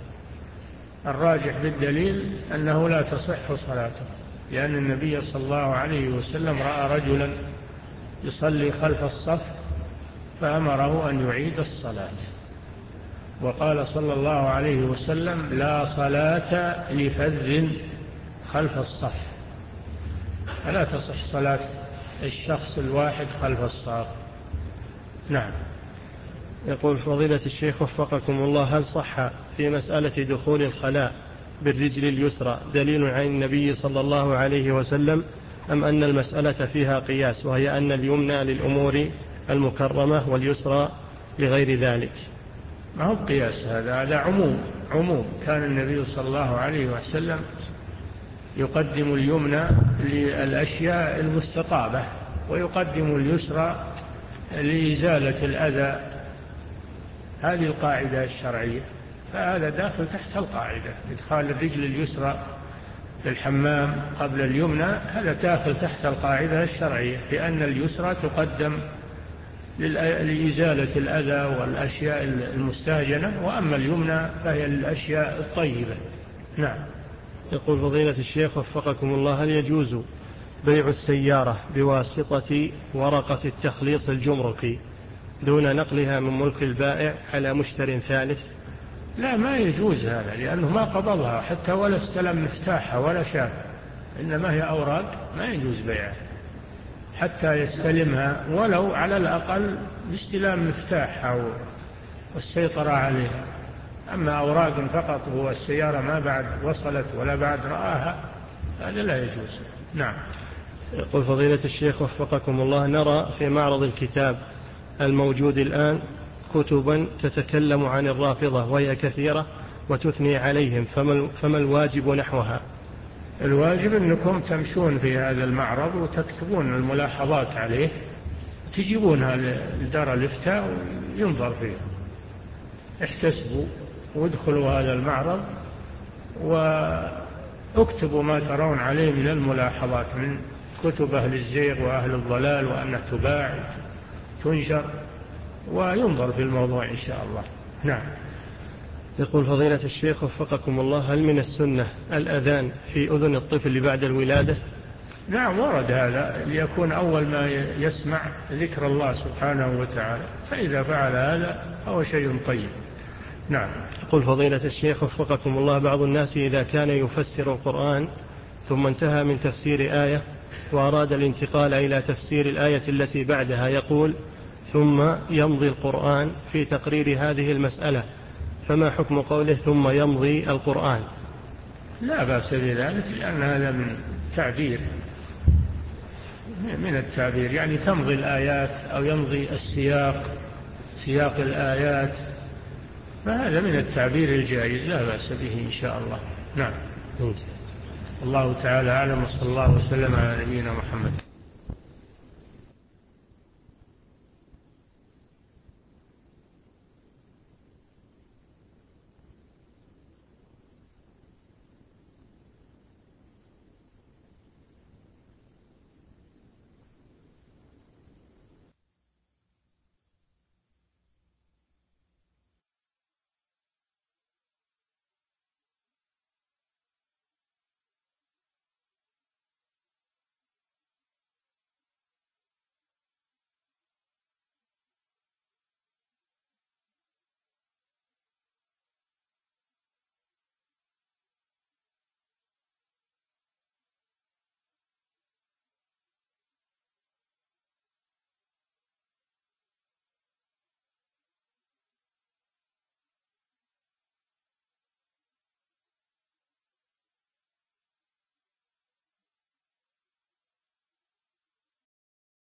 الراجح بالدليل أنه لا تصح صلاته، لأن النبي صلى الله عليه وسلم رأى رجلا يصلي خلف الصف فأمره أن يعيد الصلاة، وقال صلى الله عليه وسلم لا صلاة لفذ خلف الصف، فلا تصح صلاة الشخص الواحد خلف الصف. نعم. يقول فضيلة الشيخ وفقكم الله، هل صح في مسألة دخول الخلاء بالرجل اليسرى دليل عن النبي صلى الله عليه وسلم، أم أن المسألة فيها قياس، وهي أن اليمنى للأمور المكرمة واليسرى لغير ذلك؟ ما هو قياس، هذا هذا عموم عموم كان النبي صلى الله عليه وسلم يقدم اليمنى للأشياء المستطابة ويقدم اليسرى لإزالة الأذى، هذه القاعدة الشرعية، فهذا داخل تحت القاعدة، إدخال الرجل اليسرى للحمام قبل اليمنى هذا داخل تحت القاعدة الشرعية، لأن اليسرى تقدم لإزالة الأذى والأشياء المستهجنة، وأما اليمنى فهي للأشياء الطيبة. نعم. يقول فضيلة الشيخ وفقكم الله: هل يجوز بيع السيارة بواسطة ورقة التخليص الجمركي دون نقلها من ملك البائع على مشتر ثالث؟ لا، ما يجوز هذا، لأنه ما قبضها حتى ولا استلم مفتاحها ولا شاف، إنما هي أوراق ما يجوز بيعها حتى يستلمها، ولو على الأقل باستلام مفتاحها والسيطرة عليها. أما أوراق فقط هو السيارة ما بعد وصلت ولا بعد رآها، هذا لا يجوز. نعم. يقول فضيلة الشيخ وفقكم الله: نرى في معرض الكتاب الموجود الآن كتبا تتكلم عن الرافضة وهي كثيرة وتثني عليهم، فما الواجب نحوها؟ الواجب أنكم تمشون في هذا المعرض وتكتبون الملاحظات عليه، تجيبونها لدار الإفتاء وينظر فيها. احتسبوا وادخلوا هذا المعرض واكتبوا ما ترون عليه من الملاحظات من كتب أهل الزيغ وأهل الضلال، وأنها تباع تنشر وينظر في الموضوع إن شاء الله. نعم. يقول فضيلة الشيخ وفقكم الله: هل من السنة الأذان في أذن الطفل بعد الولادة؟ نعم، ورد هذا ليكون أول ما يسمع ذكر الله سبحانه وتعالى، فإذا فعل هذا هو شيء طيب. نعم. يقول فضيلة الشيخ وفقكم الله: بعض الناس إذا كان يفسر القرآن ثم انتهى من تفسير آية وأراد الانتقال إلى تفسير الآية التي بعدها يقول ثم يمضي القرآن في تقرير هذه المسألة، فما حكم قوله ثم يمضي القرآن؟ لا بأس بذلك، لأن هذا من تعبير من التعبير، يعني تمضي الآيات أو يمضي السياق سياق الآيات، فهذا من التعبير الجائز لا بأس به إن شاء الله. نعم. الله تعالى أعلم، وصلى الله وسلم على نبينا محمد.